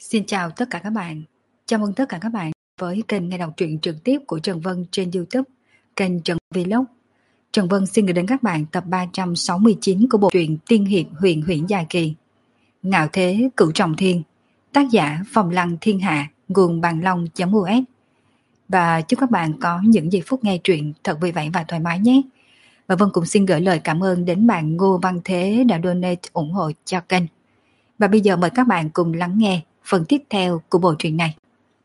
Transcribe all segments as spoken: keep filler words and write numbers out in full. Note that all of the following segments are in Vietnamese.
Xin chào tất cả các bạn. Chào mừng tất cả các bạn với kênh nghe đọc truyện trực tiếp của Trần Vân trên YouTube, kênh Trần Vlog. Trần Vân xin gửi đến các bạn tập ba trăm sáu mươi chín của bộ truyện Tiên hiệp huyền huyễn dài kỳ. Ngạo thế cửu trọng thiên, tác giả Phong Lăng Thiên Hạ, nguồn bằng long.us. Và chúc các bạn có những giây phút nghe truyện thật vui vẻ và thoải mái nhé. Và Vân cũng xin gửi lời cảm ơn đến bạn Ngô Văn Thế đã donate ủng hộ cho kênh. Và bây giờ mời các bạn cùng lắng nghe phần tiếp theo của bộ truyện này.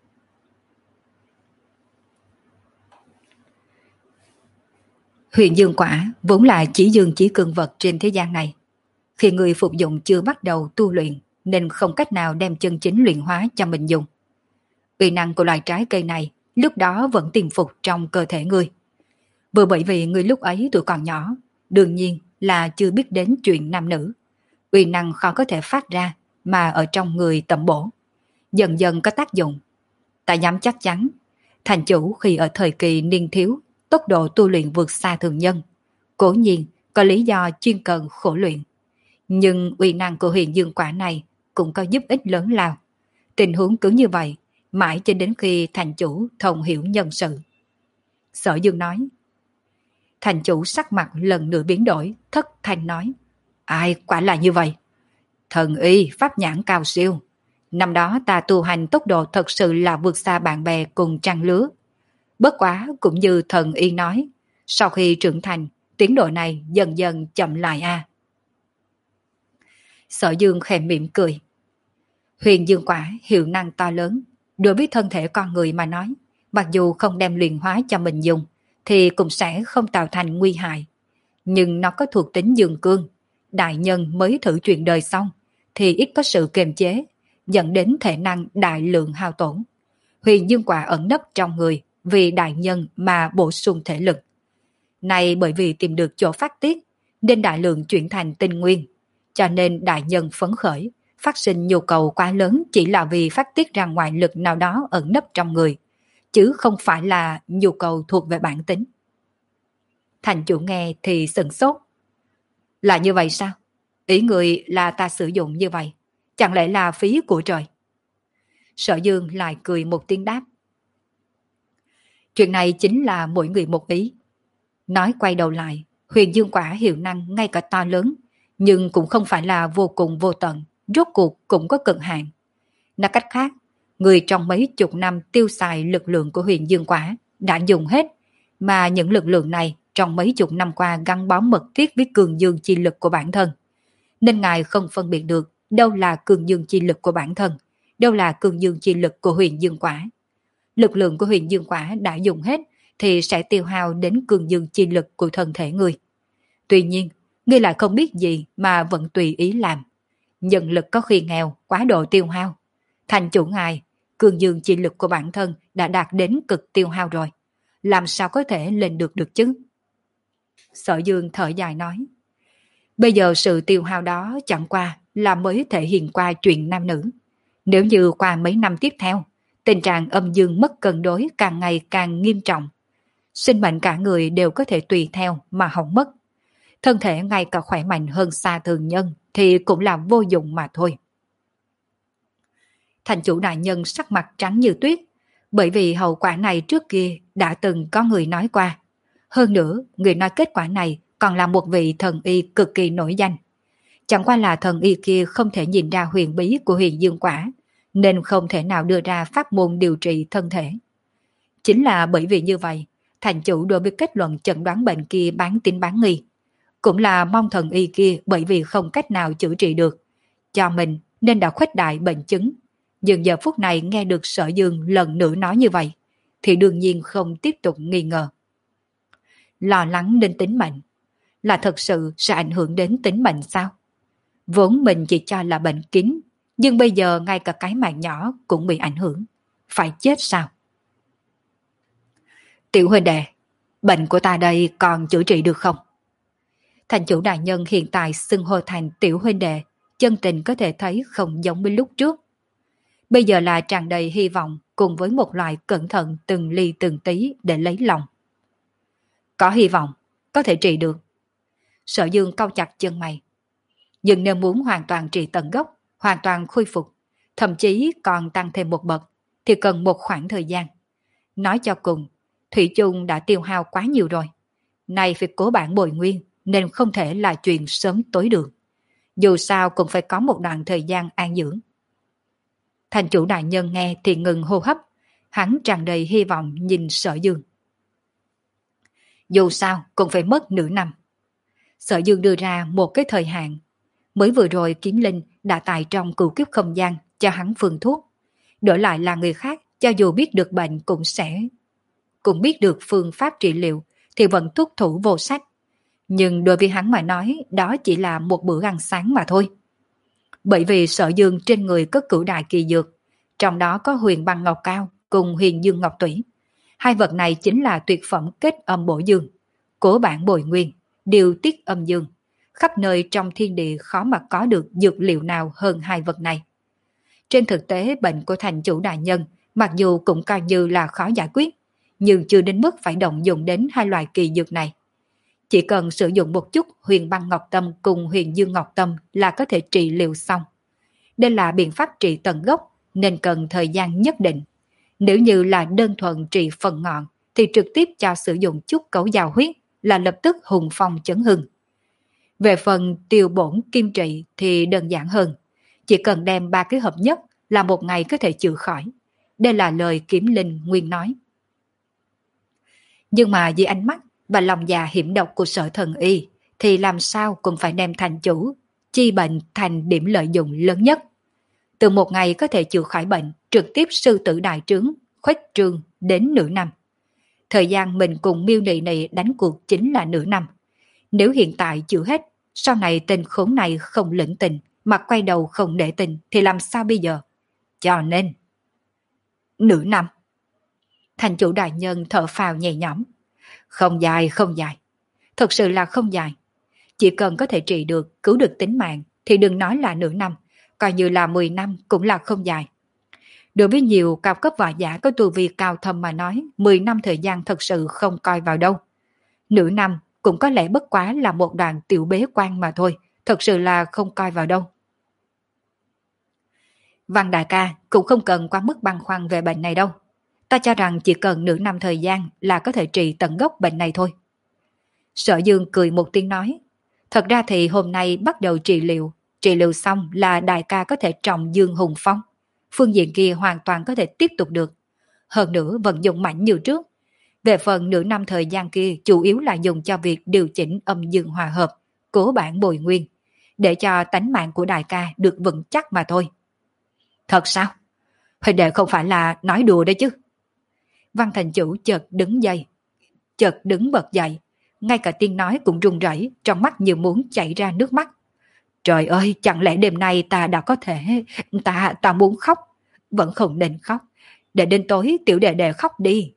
Huyền dương quả vốn là chỉ dương chỉ cường vật trên thế gian này. Khi người phục dụng chưa bắt đầu tu luyện nên không cách nào đem chân chính luyện hóa cho mình dùng. Uy năng của loài trái cây này lúc đó vẫn tiềm phục trong cơ thể người. Vừa bởi vì người lúc ấy tuổi còn nhỏ, đương nhiên là chưa biết đến chuyện nam nữ. Uy năng khó có thể phát ra mà ở trong người tẩm bổ, dần dần có tác dụng. Ta dám chắc chắn, thành chủ khi ở thời kỳ niên thiếu, tốc độ tu luyện vượt xa thường nhân. Cố nhiên có lý do chuyên cần khổ luyện. Nhưng uy năng của huyền dương quả này cũng có giúp ích lớn lao. Tình huống cứ như vậy, mãi cho đến khi thành chủ thông hiểu nhân sự. Sở Dương nói. Thành chủ sắc mặt lần nữa biến đổi, thất thanh nói. Ai quả là như vậy? Thần y pháp nhãn cao siêu. Năm đó ta tu hành tốc độ thật sự là vượt xa bạn bè cùng trang lứa. Bất quá cũng như thần y nói, sau khi trưởng thành, tiến độ này dần dần chậm lại a. À. Sở Dương khẽ mỉm cười. Huyền dương quả hiệu năng to lớn, đối với thân thể con người mà nói, mặc dù không đem luyện hóa cho mình dùng, thì cũng sẽ không tạo thành nguy hại. Nhưng nó có thuộc tính dương cương, đại nhân mới thử chuyện đời xong, thì ít có sự kiềm chế, dẫn đến thể năng đại lượng hao tổn. Huyền dương quả ẩn nấp trong người vì đại nhân mà bổ sung thể lực. Này bởi vì tìm được chỗ phát tiết, nên đại lượng chuyển thành tinh nguyên, cho nên đại nhân phấn khởi, phát sinh nhu cầu quá lớn chỉ là vì phát tiết ra ngoại lực nào đó ẩn nấp trong người, chứ không phải là nhu cầu thuộc về bản tính. Thành chủ nghe thì sửng sốt. Là như vậy sao? Ý người là ta sử dụng như vậy, chẳng lẽ là phí của trời? Sở Dương lại cười một tiếng đáp. Chuyện này chính là mỗi người một ý. Nói quay đầu lại, huyền dương quả hiệu năng ngay cả to lớn, nhưng cũng không phải là vô cùng vô tận, rốt cuộc cũng có cực hạn. Nói cách khác, người trong mấy chục năm tiêu xài lực lượng của huyền dương quả đã dùng hết, mà những lực lượng này trong mấy chục năm qua gắn bó mật thiết với cường dương chi lực của bản thân. Nên ngài không phân biệt được đâu là cường dương chi lực của bản thân, đâu là cường dương chi lực của huyền dương quả. Lực lượng của huyền dương quả đã dùng hết thì sẽ tiêu hao đến cường dương chi lực của thân thể người. Tuy nhiên, ngươi lại không biết gì mà vẫn tùy ý làm. Nhân lực có khi nghèo, quá độ tiêu hao. Thành chủ ngài, cường dương chi lực của bản thân đã đạt đến cực tiêu hao rồi. Làm sao có thể lên được được chứ? Sở Dương thở dài nói. Bây giờ sự tiêu hao đó chẳng qua là mới thể hiện qua chuyện nam nữ. Nếu như qua mấy năm tiếp theo, tình trạng âm dương mất cân đối càng ngày càng nghiêm trọng. Sinh mệnh cả người đều có thể tùy theo mà hỏng mất. Thân thể ngay cả khỏe mạnh hơn xa thường nhân thì cũng là vô dụng mà thôi. Thành chủ đại nhân sắc mặt trắng như tuyết, bởi vì hậu quả này trước kia đã từng có người nói qua. Hơn nữa, người nói kết quả này còn là một vị thần y cực kỳ nổi danh. Chẳng qua là thần y kia không thể nhìn ra huyền bí của huyền dương quả, nên không thể nào đưa ra pháp môn điều trị thân thể. Chính là bởi vì như vậy, thành chủ đối với kết luận chẩn đoán bệnh kia bán tín bán nghi. Cũng là mong thần y kia bởi vì không cách nào chữa trị được, cho mình nên đã khuếch đại bệnh chứng. Nhưng giờ phút này nghe được Sở Dương lần nữa nói như vậy, thì đương nhiên không tiếp tục nghi ngờ. Lo lắng đến tính mệnh, là thật sự sẽ ảnh hưởng đến tính mệnh sao? Vốn mình chỉ cho là bệnh kín, nhưng bây giờ ngay cả cái mạng nhỏ cũng bị ảnh hưởng. Phải chết sao? Tiểu huynh đệ, bệnh của ta đây còn chữa trị được không? Thành chủ đại nhân hiện tại xưng hô thành tiểu huynh đệ, chân tình có thể thấy không giống với lúc trước. Bây giờ là tràn đầy hy vọng cùng với một loại cẩn thận từng ly từng tí để lấy lòng. Có hy vọng, có thể trị được. Sở Dương cau chặt chân mày. Nhưng nếu muốn hoàn toàn trị tận gốc, hoàn toàn khôi phục, thậm chí còn tăng thêm một bậc, thì cần một khoảng thời gian. Nói cho cùng, thủy chung đã tiêu hao quá nhiều rồi. Nay phải cố bản bồi nguyên, nên không thể là chuyện sớm tối được. Dù sao cũng phải có một đoạn thời gian an dưỡng. Thành chủ đại nhân nghe thì ngừng hô hấp, hắn tràn đầy hy vọng nhìn Sở Dương. Dù sao cũng phải mất nửa năm. Sở Dương đưa ra một cái thời hạn. Mới vừa rồi Kiếm Linh đã tại trong cửu kiếp không gian cho hắn phương thuốc. Đổi lại là người khác, cho dù biết được bệnh cũng sẽ... cũng biết được phương pháp trị liệu thì vẫn thúc thủ vô sách. Nhưng đối với hắn mà nói, đó chỉ là một bữa ăn sáng mà thôi. Bởi vì Sở Dương trên người có cửu đại kỳ dược, trong đó có huyền băng ngọc cao cùng huyền dương ngọc tủy. Hai vật này chính là tuyệt phẩm kết âm bổ dương, cố bản bồi nguyên, điều tiết âm dương. Khắp nơi trong thiên địa khó mà có được dược liệu nào hơn hai vật này. Trên thực tế bệnh của thành chủ đại nhân mặc dù cũng coi như là khó giải quyết, nhưng chưa đến mức phải động dụng đến hai loại kỳ dược này. Chỉ cần sử dụng một chút huyền băng ngọc tâm cùng huyền dương ngọc tâm là có thể trị liệu xong. Đây là biện pháp trị tận gốc nên cần thời gian nhất định. Nếu như là đơn thuần trị phần ngọn thì trực tiếp cho sử dụng chút cẩu giào huyết là lập tức hùng phong chấn hưng. Về phần tiêu bổn kim trị thì đơn giản hơn. Chỉ cần đem ba cái hợp nhất là một ngày có thể chữa khỏi. Đây là lời Kiếm Linh nguyên nói. Nhưng mà vì ánh mắt và lòng già hiểm độc của Sở Thần Y thì làm sao cũng phải đem thành chủ chi bệnh thành điểm lợi dụng lớn nhất. Từ một ngày có thể chữa khỏi bệnh, trực tiếp sư tử đại trướng, khuếch trương đến nửa năm. Thời gian mình cùng miêu nị này đánh cuộc chính là nửa năm. Nếu hiện tại chữa hết, sau này tên khốn này không lĩnh tình, mà quay đầu không để tình thì làm sao bây giờ? Cho nên... Nửa năm. Thành chủ đại nhân thở phào nhẹ nhõm. Không dài, không dài. Thật sự là không dài. Chỉ cần có thể trị được, cứu được tính mạng thì đừng nói là nửa năm, coi như là mười năm cũng là không dài. Đối với nhiều cao cấp võ giả có tu vi cao thâm mà nói, mười năm thời gian thật sự không coi vào đâu. Nửa năm cũng có lẽ bất quá là một đoạn tiểu bế quan mà thôi, thật sự là không coi vào đâu. Văn đại ca cũng không cần quá mức băn khoăn về bệnh này đâu. Ta cho rằng chỉ cần nửa năm thời gian là có thể trị tận gốc bệnh này thôi. Sở Dương cười một tiếng nói. Thật ra thì hôm nay bắt đầu trị liệu. Trị liệu xong là đại ca có thể trọng dương hùng phong. Phương diện kia hoàn toàn có thể tiếp tục được. Hơn nữa vận dụng mạnh như trước. Về phần nửa năm thời gian kia chủ yếu là dùng cho việc điều chỉnh âm dương hòa hợp, cố bản bồi nguyên, để cho tánh mạng của đại ca được vững chắc mà thôi. Thật sao? Huynh đệ không phải là nói đùa đấy chứ. Văn thành chủ chợt đứng dậy, chợt đứng bật dậy, ngay cả tiếng nói cũng run rẩy, trong mắt như muốn chảy ra nước mắt. Trời ơi, chẳng lẽ đêm nay ta đã có thể, ta, ta muốn khóc, vẫn không nên khóc, để đến tối tiểu đệ đệ khóc đi.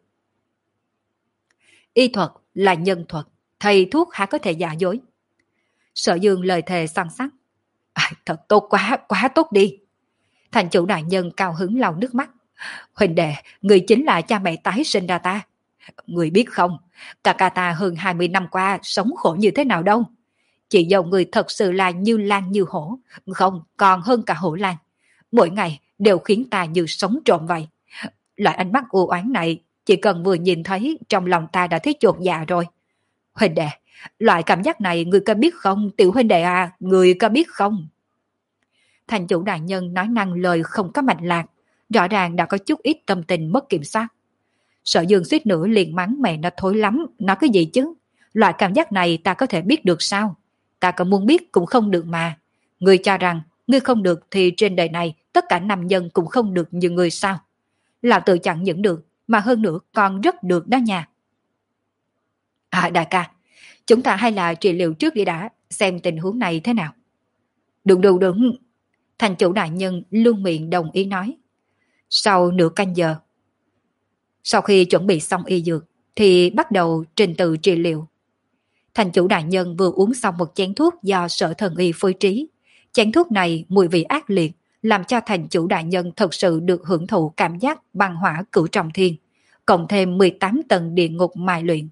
Y thuật là nhân thuật, thầy thuốc há có thể giả dối. Sở Dương lời thề săn sắc. À, thật tốt quá, quá tốt đi. Thành chủ đại nhân cao hứng lau nước mắt. Huynh đệ, người chính là cha mẹ tái sinh ra ta. Người biết không, cả ca ta hơn hai mươi năm qua sống khổ như thế nào đâu. Chị dâu người thật sự là như lan như hổ, không còn hơn cả hổ lan. Mỗi ngày đều khiến ta như sống trộm vậy. Loại ánh mắt u oán này, chỉ cần vừa nhìn thấy trong lòng ta đã thấy chột dạ rồi. Huynh đệ, loại cảm giác này người có biết không, tiểu huynh đệ à, người có biết không? Thành chủ đại nhân nói năng lời không có mạch lạc, rõ ràng đã có chút ít tâm tình mất kiểm soát. Sở Dương suýt nữa liền mắng mẹ nó thối lắm, nói cái gì chứ? Loại cảm giác này ta có thể biết được sao? Ta có muốn biết cũng không được mà. Ngươi cho rằng, ngươi không được thì trên đời này tất cả nam nhân cũng không được như ngươi sao? Lão tự chẳng những được, mà hơn nữa còn rất được đó nha. À đại ca, chúng ta hay là trị liệu trước đi đã, xem tình huống này thế nào. Đúng đúng đúng. Thành chủ đại nhân luôn miệng đồng ý nói. Sau nửa canh giờ, sau khi chuẩn bị xong y dược, thì bắt đầu trình tự trị liệu. Thành chủ đại nhân vừa uống xong một chén thuốc do Sở Thần Y phối trí. Chén thuốc này mùi vị ác liệt, làm cho thành chủ đại nhân thật sự được hưởng thụ cảm giác băng hỏa cửu trọng thiên, cộng thêm mười tám tầng địa ngục mài luyện.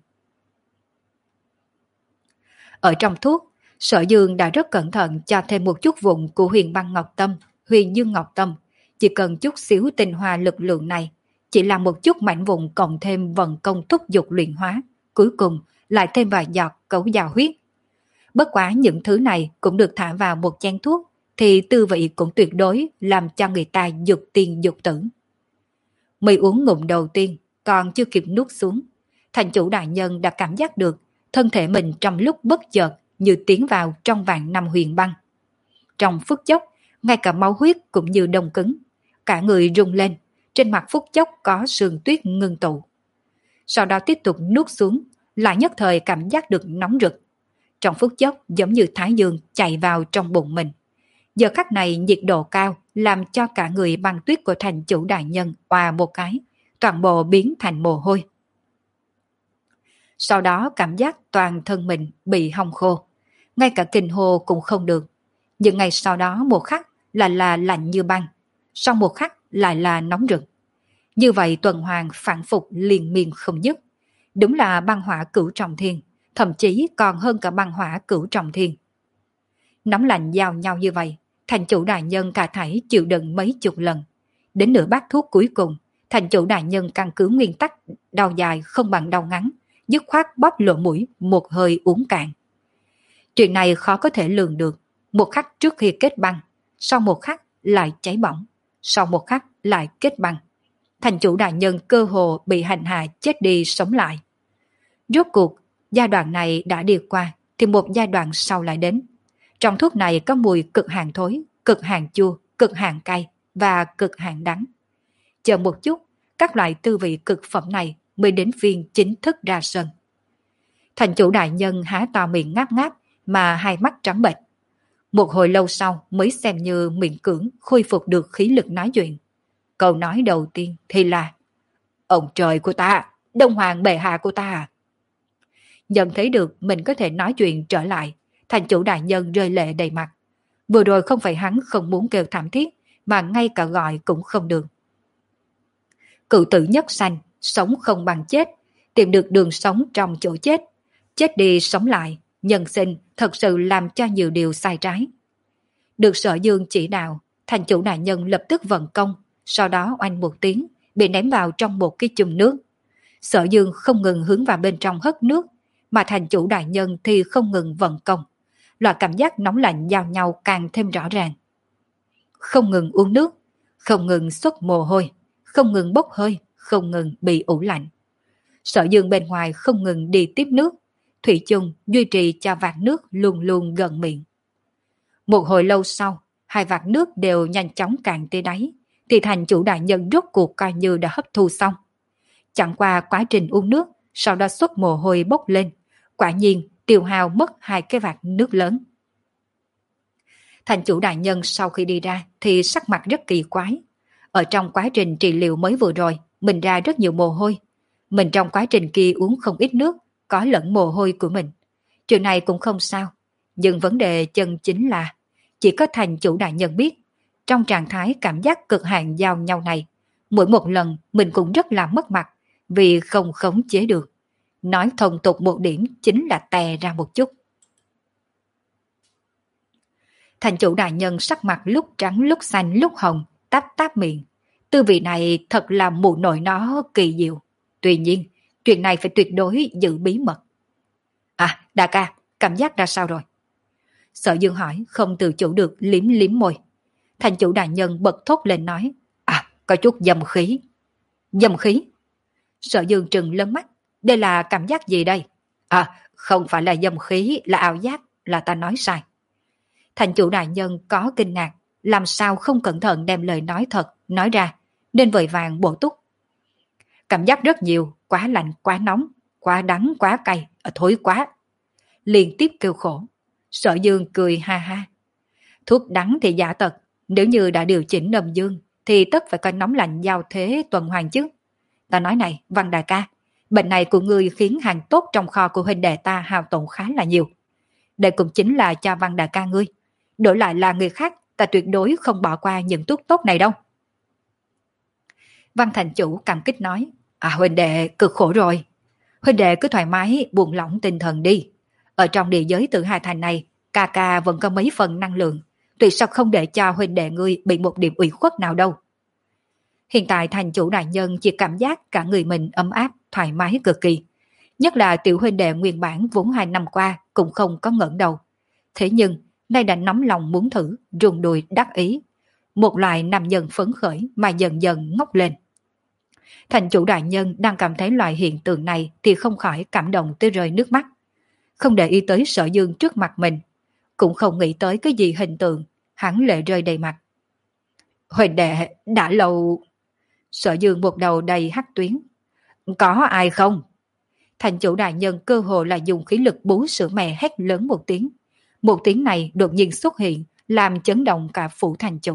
Ở trong thuốc, Sở Dương đã rất cẩn thận cho thêm một chút vụn của huyền băng ngọc tâm, huyền dương ngọc tâm, Chỉ cần chút xíu tinh hoa lực lượng này, chỉ là một chút mảnh vụn cộng thêm vận công thúc dục luyện hóa, cuối cùng lại thêm vài giọt cấu giao huyết. Bất quá những thứ này cũng được thả vào một chén thuốc, thì tư vị cũng tuyệt đối làm cho người ta dục tiên dục tử. Mới uống ngụm đầu tiên, còn chưa kịp nuốt xuống, thành chủ đại nhân đã cảm giác được thân thể mình trong lúc bất chợt như tiến vào trong vạn năm huyền băng. Trong phút chốc, ngay cả máu huyết cũng như đông cứng, cả người rung lên, trên mặt phút chốc có sương tuyết ngưng tụ. Sau đó tiếp tục nuốt xuống, lại nhất thời cảm giác được nóng rực. Trong phút chốc giống như thái dương chạy vào trong bụng mình. Giờ khắc này nhiệt độ cao làm cho cả người băng tuyết của thành chủ đại nhân hòa một cái, toàn bộ biến thành mồ hôi. Sau đó cảm giác toàn thân mình bị hong khô, ngay cả kinh hô cũng không được. Nhưng ngày sau đó một khắc là là lạnh như băng, sau một khắc lại là nóng rực. Như vậy tuần hoàn phản phục liên miên không dứt. Đúng là băng hỏa cửu trọng thiên, thậm chí còn hơn cả băng hỏa cửu trọng thiên. Nóng lạnh giao nhau như vậy, thành chủ đại nhân cả thảy chịu đựng mấy chục lần. Đến nửa bát thuốc cuối cùng, thành chủ đại nhân căn cứ nguyên tắc đau dài không bằng đau ngắn, dứt khoát bóp lỗ mũi một hơi uống cạn. Chuyện này khó có thể lường được, một khắc trước khi kết băng, sau một khắc lại cháy bỏng, sau một khắc lại kết băng. Thành chủ đại nhân cơ hồ bị hành hạ chết đi sống lại. Rốt cuộc, giai đoạn này đã đi qua, thì một giai đoạn sau lại đến. Trong thuốc này có mùi cực hạn thối, cực hạn chua, cực hạn cay và cực hạn đắng. Chờ một chút, các loại tư vị cực phẩm này mới đến phiên chính thức ra sân. Thành chủ đại nhân há to miệng ngáp ngáp mà hai mắt trắng bệch. Một hồi lâu sau mới xem như miệng cưỡng khôi phục được khí lực nói chuyện. Câu nói đầu tiên thì là: ông trời của ta, Đông Hoàng bệ hạ của ta. Nhận thấy được mình có thể nói chuyện trở lại, thành chủ đại nhân rơi lệ đầy mặt. Vừa rồi không phải hắn không muốn kêu thảm thiết, mà ngay cả gọi cũng không được. Cự tử nhất sanh, sống không bằng chết, tìm được đường sống trong chỗ chết. Chết đi sống lại, nhân sinh thật sự làm cho nhiều điều sai trái. Được Sở Dương chỉ đạo, thành chủ đại nhân lập tức vận công, sau đó oanh một tiếng, bị ném vào trong một cái chùm nước. Sở Dương không ngừng hướng vào bên trong hất nước, mà thành chủ đại nhân thì không ngừng vận công. Loại cảm giác nóng lạnh giao nhau càng thêm rõ ràng. Không ngừng uống nước, không ngừng xuất mồ hôi, không ngừng bốc hơi, không ngừng bị ủ lạnh. Sở Dương bên ngoài không ngừng đi tiếp nước, thủy chung duy trì cho vạt nước luôn luôn gần miệng. Một hồi lâu sau, hai vạt nước đều nhanh chóng cạn tới đáy, thì thành chủ đại nhân rốt cuộc coi như đã hấp thu xong. Chẳng qua quá trình uống nước, sau đó xuất mồ hôi bốc lên, quả nhiên tiêu hao mất hai cái vạt nước lớn. Thành chủ đại nhân sau khi đi ra thì sắc mặt rất kỳ quái. Ở trong quá trình trị liệu mới vừa rồi, mình ra rất nhiều mồ hôi. Mình trong quá trình kia uống không ít nước, có lẫn mồ hôi của mình. Chuyện này cũng không sao. Nhưng vấn đề chân chính là chỉ có thành chủ đại nhân biết, trong trạng thái cảm giác cực hạn giao nhau này, mỗi một lần mình cũng rất là mất mặt vì không khống chế được. Nói thông tục một điểm chính là tè ra một chút. Thành chủ đại nhân sắc mặt lúc trắng lúc xanh lúc hồng, táp táp miệng. Tư vị này thật là mụ nội nó kỳ diệu. Tuy nhiên, chuyện này phải tuyệt đối giữ bí mật. À, đại ca, cảm giác ra sao rồi? Sở Dương hỏi, không tự chủ được liếm liếm môi. Thành chủ đại nhân bật thốt lên nói, à, có chút dâm khí. Dâm khí? Sở Dương trừng lớn mắt, đây là cảm giác gì đây? À, không phải là dâm khí, là ảo giác, là ta nói sai. Thành chủ đại nhân có kinh ngạc, làm sao không cẩn thận đem lời nói thật, nói ra, nên vội vàng bổ túc. Cảm giác rất nhiều, quá lạnh, quá nóng, quá đắng, quá cay, thối quá. Liên tiếp kêu khổ. Sở Dương cười ha ha. Thuốc đắng thì giả tật, nếu như đã điều chỉnh âm dương, thì tất phải có nóng lạnh giao thế tuần hoàn chứ. Ta nói này, Văn đại ca, bệnh này của ngươi khiến hàng tốt trong kho của huynh đệ ta hao tổn khá là nhiều. Đây cũng chính là cho Văn đại ca ngươi. Đổi lại là người khác, ta tuyệt đối không bỏ qua những thuốc tốt này đâu. Văn thành chủ cảm kích nói, à huynh đệ cực khổ rồi. Huynh đệ cứ thoải mái buông lỏng tinh thần đi. Ở trong địa giới Tử Hà Thành này, ca ca vẫn có mấy phần năng lượng. Tuyệt sao không để cho huynh đệ ngươi bị một điểm ủy khuất nào đâu. Hiện tại thành chủ đại nhân chỉ cảm giác cả người mình ấm áp, thoải mái cực kỳ. Nhất là tiểu huynh đệ nguyên bản vốn hai năm qua cũng không có ngẩng đầu. Thế nhưng, nay đã nóng lòng muốn thử, rung đùi đắc ý. Một loại nam nhân phấn khởi mà dần dần ngóc lên. Thành chủ đại nhân đang cảm thấy loại hiện tượng này thì không khỏi cảm động tới rơi nước mắt. Không để ý tới Sở Dương trước mặt mình, cũng không nghĩ tới cái gì hình tượng, hắn lệ rơi đầy mặt. Huỳnh đệ, đã lâu... Sở Dương một đầu đầy hắc tuyến. Có ai không? Thành chủ đại nhân cơ hồ là dùng khí lực bú sữa mẹ hét lớn một tiếng. Một tiếng này đột nhiên xuất hiện, làm chấn động cả phủ thành chủ.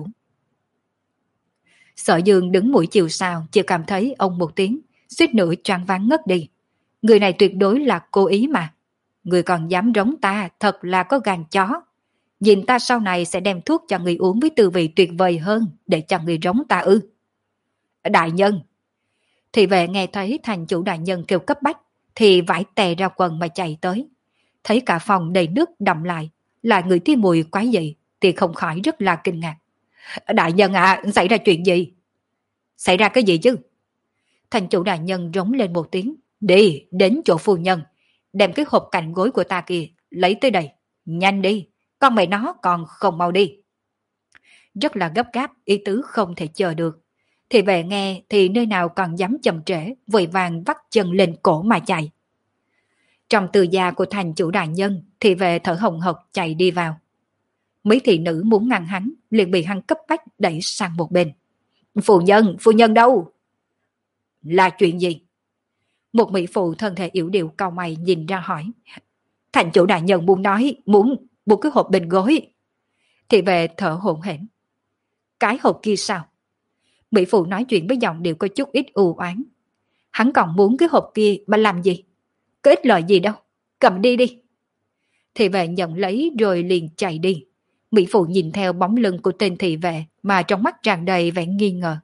Sở Dương đứng mũi chiều sao, chỉ cảm thấy ông một tiếng, suýt nữa choáng váng ngất đi. Người này tuyệt đối là cố ý mà. Người còn dám rống ta, thật là có gan chó. Nhìn ta sau này sẽ đem thuốc cho người uống với tư vị tuyệt vời hơn, để cho người rống ta ư. Đại nhân! Thì về nghe thấy thành chủ đại nhân kêu cấp bách, thì vải tè ra quần mà chạy tới. Thấy cả phòng đầy nước đậm lại, là người thi mùi quái dị, thì không khỏi rất là kinh ngạc. Đại nhân à, xảy ra chuyện gì? Xảy ra cái gì chứ? Thành chủ đại nhân rống lên một tiếng. Đi, đến chỗ phu nhân, đem cái hộp cạnh gối của ta kia, lấy tới đây. Nhanh đi, con mẹ nó còn không mau đi. Rất là gấp gáp, ý tứ không thể chờ được. Thì về nghe thì nơi nào còn dám chậm trễ, vội vàng vắt chân lên cổ mà chạy. Trong từ gia của thành chủ đại nhân, thì về thở hồng hộc chạy đi vào. Mấy thị nữ muốn ngăn hắn, liền bị hắn cấp bách đẩy sang một bên. Phu nhân, phu nhân đâu? Là chuyện gì? Một mỹ phụ thân thể yếu điệu cau mày nhìn ra hỏi. Thành chủ đại nhân muốn nói, muốn buộc cái hộp bên gối. Thì về thở hổn hển. Cái hộp kia sao? Mỹ phụ nói chuyện với giọng điệu có chút ít u oán. Hắn còn muốn cái hộp kia mà làm gì? Có ích lợi gì đâu, cầm đi đi. Thị vệ nhận lấy rồi liền chạy đi. Mỹ phụ nhìn theo bóng lưng của tên thị vệ mà trong mắt tràn đầy vẻ nghi ngờ.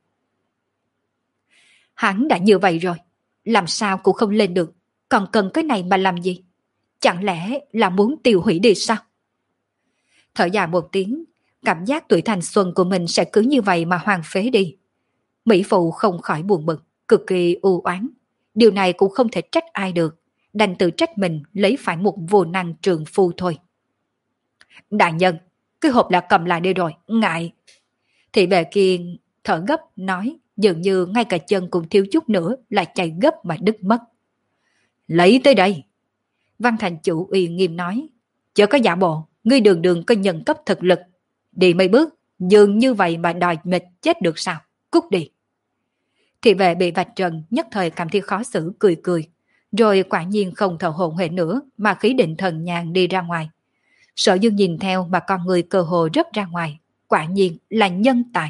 Hắn đã như vậy rồi, làm sao cũng không lên được, còn cần cái này mà làm gì? Chẳng lẽ là muốn tiêu hủy đi sao? Thở dài một tiếng, cảm giác tuổi thanh xuân của mình sẽ cứ như vậy mà hoang phế đi. Mỹ phụ không khỏi buồn bực, cực kỳ u oán. Điều này cũng không thể trách ai được, đành tự trách mình lấy phải một vô năng trượng phu thôi. Đại nhân, cái hộp đã cầm lại đi rồi, ngại. Thị vệ kia thở gấp nói, dường như ngay cả chân cũng thiếu chút nữa là chạy gấp mà đứt mất. Lấy tới đây. Văn thành chủ uy nghiêm nói, chớ có giả bộ, ngươi đường đường có nhân cấp thực lực. Đi mấy bước, dường như vậy mà đòi mệt chết được sao, cút đi. Thị vệ bị vạch trần nhất thời cảm thấy khó xử cười cười, rồi quả nhiên không thở hổn hển nữa mà khí định thần nhàn đi ra ngoài. Sở Dương nhìn theo mà con người cơ hồ rớt ra ngoài, quả nhiên là nhân tài.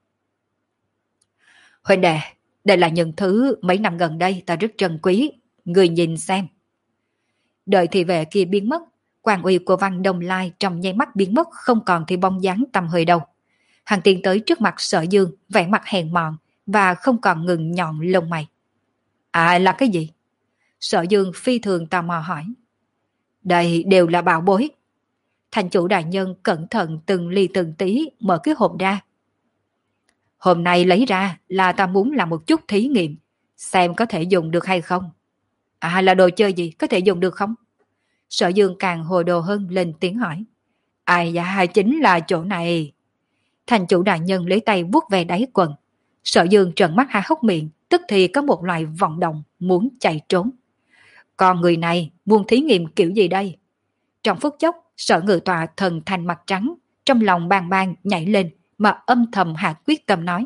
Huynh đệ, đây là những thứ mấy năm gần đây ta rất trân quý, người nhìn xem. Đợi thị vệ kia biến mất, quan uy của Văn Đông Lai trong nháy mắt biến mất không còn thì bóng dáng tầm hơi đâu. Hắn tiến tới trước mặt Sở Dương, vẻ mặt hèn mọn và không còn ngừng nhọn lông mày. À, là cái gì? Sở Dương phi thường tò mò hỏi. Đây đều là bảo bối. Thành chủ đại nhân cẩn thận từng ly từng tí mở cái hộp ra. Hôm nay lấy ra là ta muốn làm một chút thí nghiệm, xem có thể dùng được hay không. À, là đồ chơi gì, có thể dùng được không? Sở Dương càng hồ đồ hơn lên tiếng hỏi. Ai da, chính là chỗ này. Thành chủ đại nhân lấy tay vuốt về đáy quần. Sở Dương trợn mắt há hốc miệng, tức thì có một loại vọng động muốn chạy trốn. Còn người này muốn thí nghiệm kiểu gì đây? Trong phút chốc, Sở Ngự Tọa thần thành mặt trắng, trong lòng bàng bàng nhảy lên mà âm thầm hạ quyết tâm nói.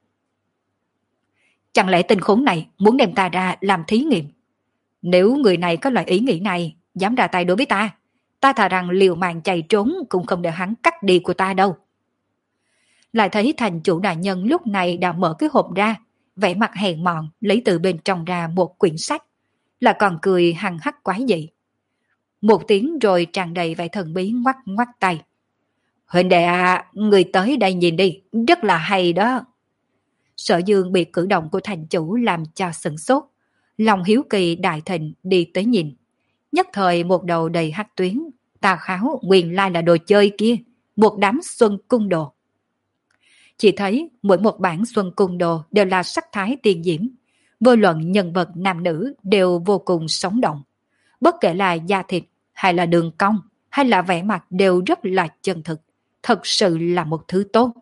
Chẳng lẽ tên khốn này muốn đem ta ra làm thí nghiệm? Nếu người này có loại ý nghĩ này, dám ra tay đối với ta, ta thà rằng liều mạng chạy trốn cũng không để hắn cắt đi của ta đâu. Lại thấy thành chủ đại nhân lúc này đã mở cái hộp ra, vẻ mặt hèn mọn lấy từ bên trong ra một quyển sách, là còn cười hằng hắc quái dị. Một tiếng rồi tràn đầy vẻ thần bí ngoắc ngoắc tay. Huynh đệ à, người tới đây nhìn đi, rất là hay đó. Sở Dương bị cử động của thành chủ làm cho sửng sốt, lòng hiếu kỳ đại thịnh đi tới nhìn. Nhất thời một đầu đầy hắc tuyến, ta kháo nguyên lai là đồ chơi kia, một đám xuân cung đồ. Chỉ thấy mỗi một bản Xuân Cung Đồ đều là sắc thái tiên diễm, vô luận nhân vật nam nữ đều vô cùng sống động. Bất kể là da thịt, hay là đường cong, hay là vẻ mặt đều rất là chân thực, thật sự là một thứ tốt.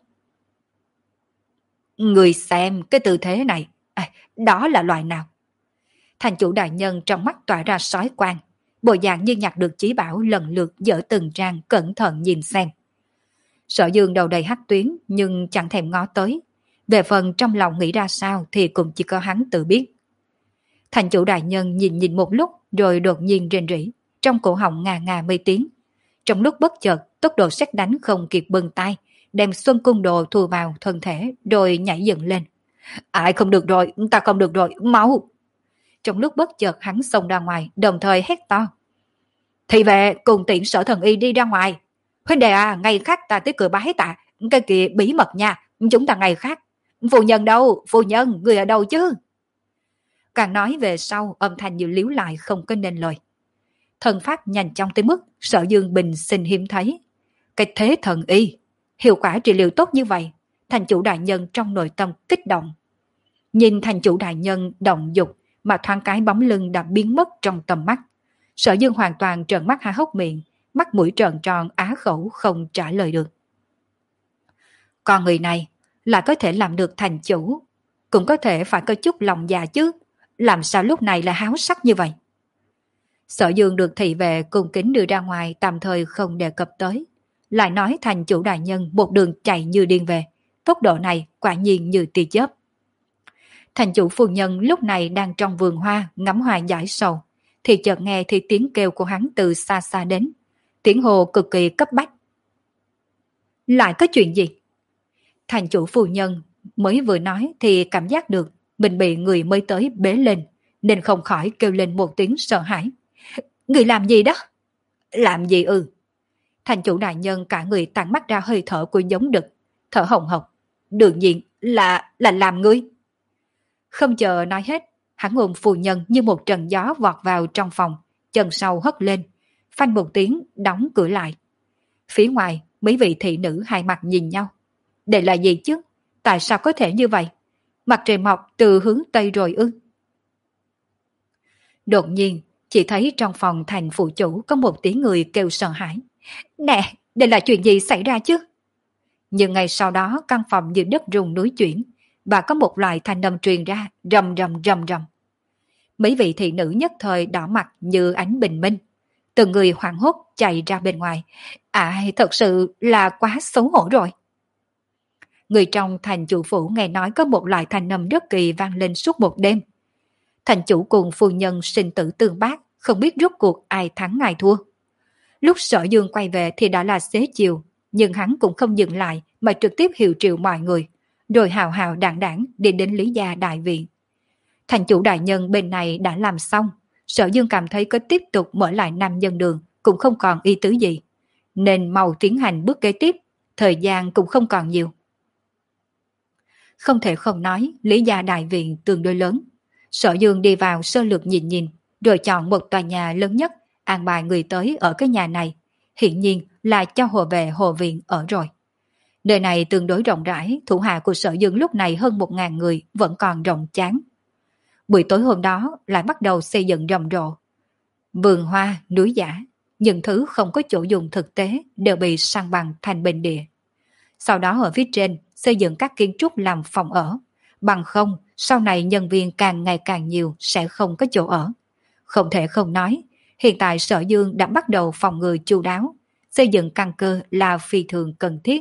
Người xem cái tư thế này, à, đó là loại nào? Thành chủ đại nhân trong mắt tỏa ra sói quang, bộ dạng như nhặt được chí bảo lần lượt dở từng trang cẩn thận nhìn xem. Sở Dương đầu đầy hắc tuyến nhưng chẳng thèm ngó tới. Về phần trong lòng nghĩ ra sao thì cũng chỉ có hắn tự biết. Thành chủ đại nhân nhìn nhìn một lúc rồi đột nhiên rên rỉ, trong cổ họng ngà ngà mây tiếng. Trong lúc bất chợt, tốc độ sét đánh không kịp bưng tay, đem Xuân Cung Đồ thu vào thân thể rồi nhảy dựng lên. Ai không được rồi, ta không được rồi, máu! Trong lúc bất chợt hắn xông ra ngoài, đồng thời hét to. Thị vệ cùng tiện Sở Thần Y đi ra ngoài. Huynh đệ à, ngày khác ta tới cửa bái tạ, cái kia bí mật nha, chúng ta ngày khác. Phu nhân đâu, phu nhân, người ở đâu chứ? Càng nói về sau, âm thanh như liếu lại không có nên lời. Thần pháp nhanh chóng tới mức Sở Dương bình sinh hiếm thấy. Cái thế thần y, hiệu quả trị liệu tốt như vậy, thành chủ đại nhân trong nội tâm kích động. Nhìn thành chủ đại nhân động dục mà thoáng cái bóng lưng đã biến mất trong tầm mắt. Sở Dương hoàn toàn trợn mắt há hốc miệng, mắt mũi trợn tròn á khẩu không trả lời được. Con người này là có thể làm được thành chủ, cũng có thể phải có chút lòng dạ chứ, làm sao lúc này là háo sắc như vậy? Sở Dương được thị vệ cung kính đưa ra ngoài tạm thời không đề cập tới, lại nói thành chủ đại nhân một đường chạy như điên về, tốc độ này quả nhiên như tia chớp. Thành chủ phu nhân lúc này đang trong vườn hoa ngắm hoa giải sầu, thì chợt nghe thì tiếng kêu của hắn từ xa xa đến, tiếng hồ cực kỳ cấp bách. Lại có chuyện gì? Thành chủ phu nhân mới vừa nói thì cảm giác được mình bị người mới tới bế lên, nên không khỏi kêu lên một tiếng sợ hãi. Người làm gì đó? Làm gì ư? Thành chủ đại nhân cả người tản mắt ra hơi thở của giống đực, thở hồng hộc. Đương nhiên là là làm ngươi. Không chờ nói hết, hắn ôm phu nhân như một trận gió vọt vào trong phòng, chân sau hất lên, phanh một tiếng đóng cửa lại. Phía ngoài, mấy vị thị nữ hai mặt nhìn nhau. Đây là gì chứ? Tại sao có thể như vậy? Mặt trời mọc từ hướng Tây rồi ư? Đột nhiên, chỉ thấy trong phòng thành phụ chủ có một tiếng người kêu sợ hãi. Nè, đây là chuyện gì xảy ra chứ? Nhưng ngày sau đó căn phòng như đất rung núi chuyển, và có một loại thanh âm truyền ra, rầm rầm rầm rầm. Mấy vị thị nữ nhất thời đỏ mặt như ánh bình minh. Từng người hoảng hốt chạy ra bên ngoài. À, thật sự là quá xấu hổ rồi. Người trong thành chủ phủ nghe nói có một loại thanh âm rất kỳ vang lên suốt một đêm. Thành chủ cùng phu nhân sinh tử tương bác, không biết rốt cuộc ai thắng ai thua. Lúc Sở Dương quay về thì đã là xế chiều, nhưng hắn cũng không dừng lại mà trực tiếp hiệu triệu mọi người, rồi hào hào đảng đảng đi đến Lý Gia đại viện. Thành chủ đại nhân bên này đã làm xong, Sở Dương cảm thấy có tiếp tục mở lại Nam Nhân Đường cũng không còn ý tứ gì, nên mau tiến hành bước kế tiếp, thời gian cũng không còn nhiều. Không thể không nói, Lý Gia đại viện tương đối lớn. Sở Dương đi vào sơ lược nhìn nhìn, rồi chọn một tòa nhà lớn nhất, an bài người tới ở cái nhà này. Hiển nhiên là cho hộ vệ hộ viện ở rồi. Nơi này tương đối rộng rãi, thủ hạ của Sở Dương lúc này hơn một ngàn người vẫn còn rộng chán. Buổi tối hôm đó lại bắt đầu xây dựng rầm rộ. Vườn hoa, núi giả, những thứ không có chỗ dùng thực tế đều bị san bằng thành bình địa. Sau đó ở phía trên xây dựng các kiến trúc làm phòng ở, bằng không sau này nhân viên càng ngày càng nhiều sẽ không có chỗ ở. Không thể không nói, hiện tại Sở Dương đã bắt đầu phòng ngừa chu đáo, xây dựng căn cơ là phi thường cần thiết.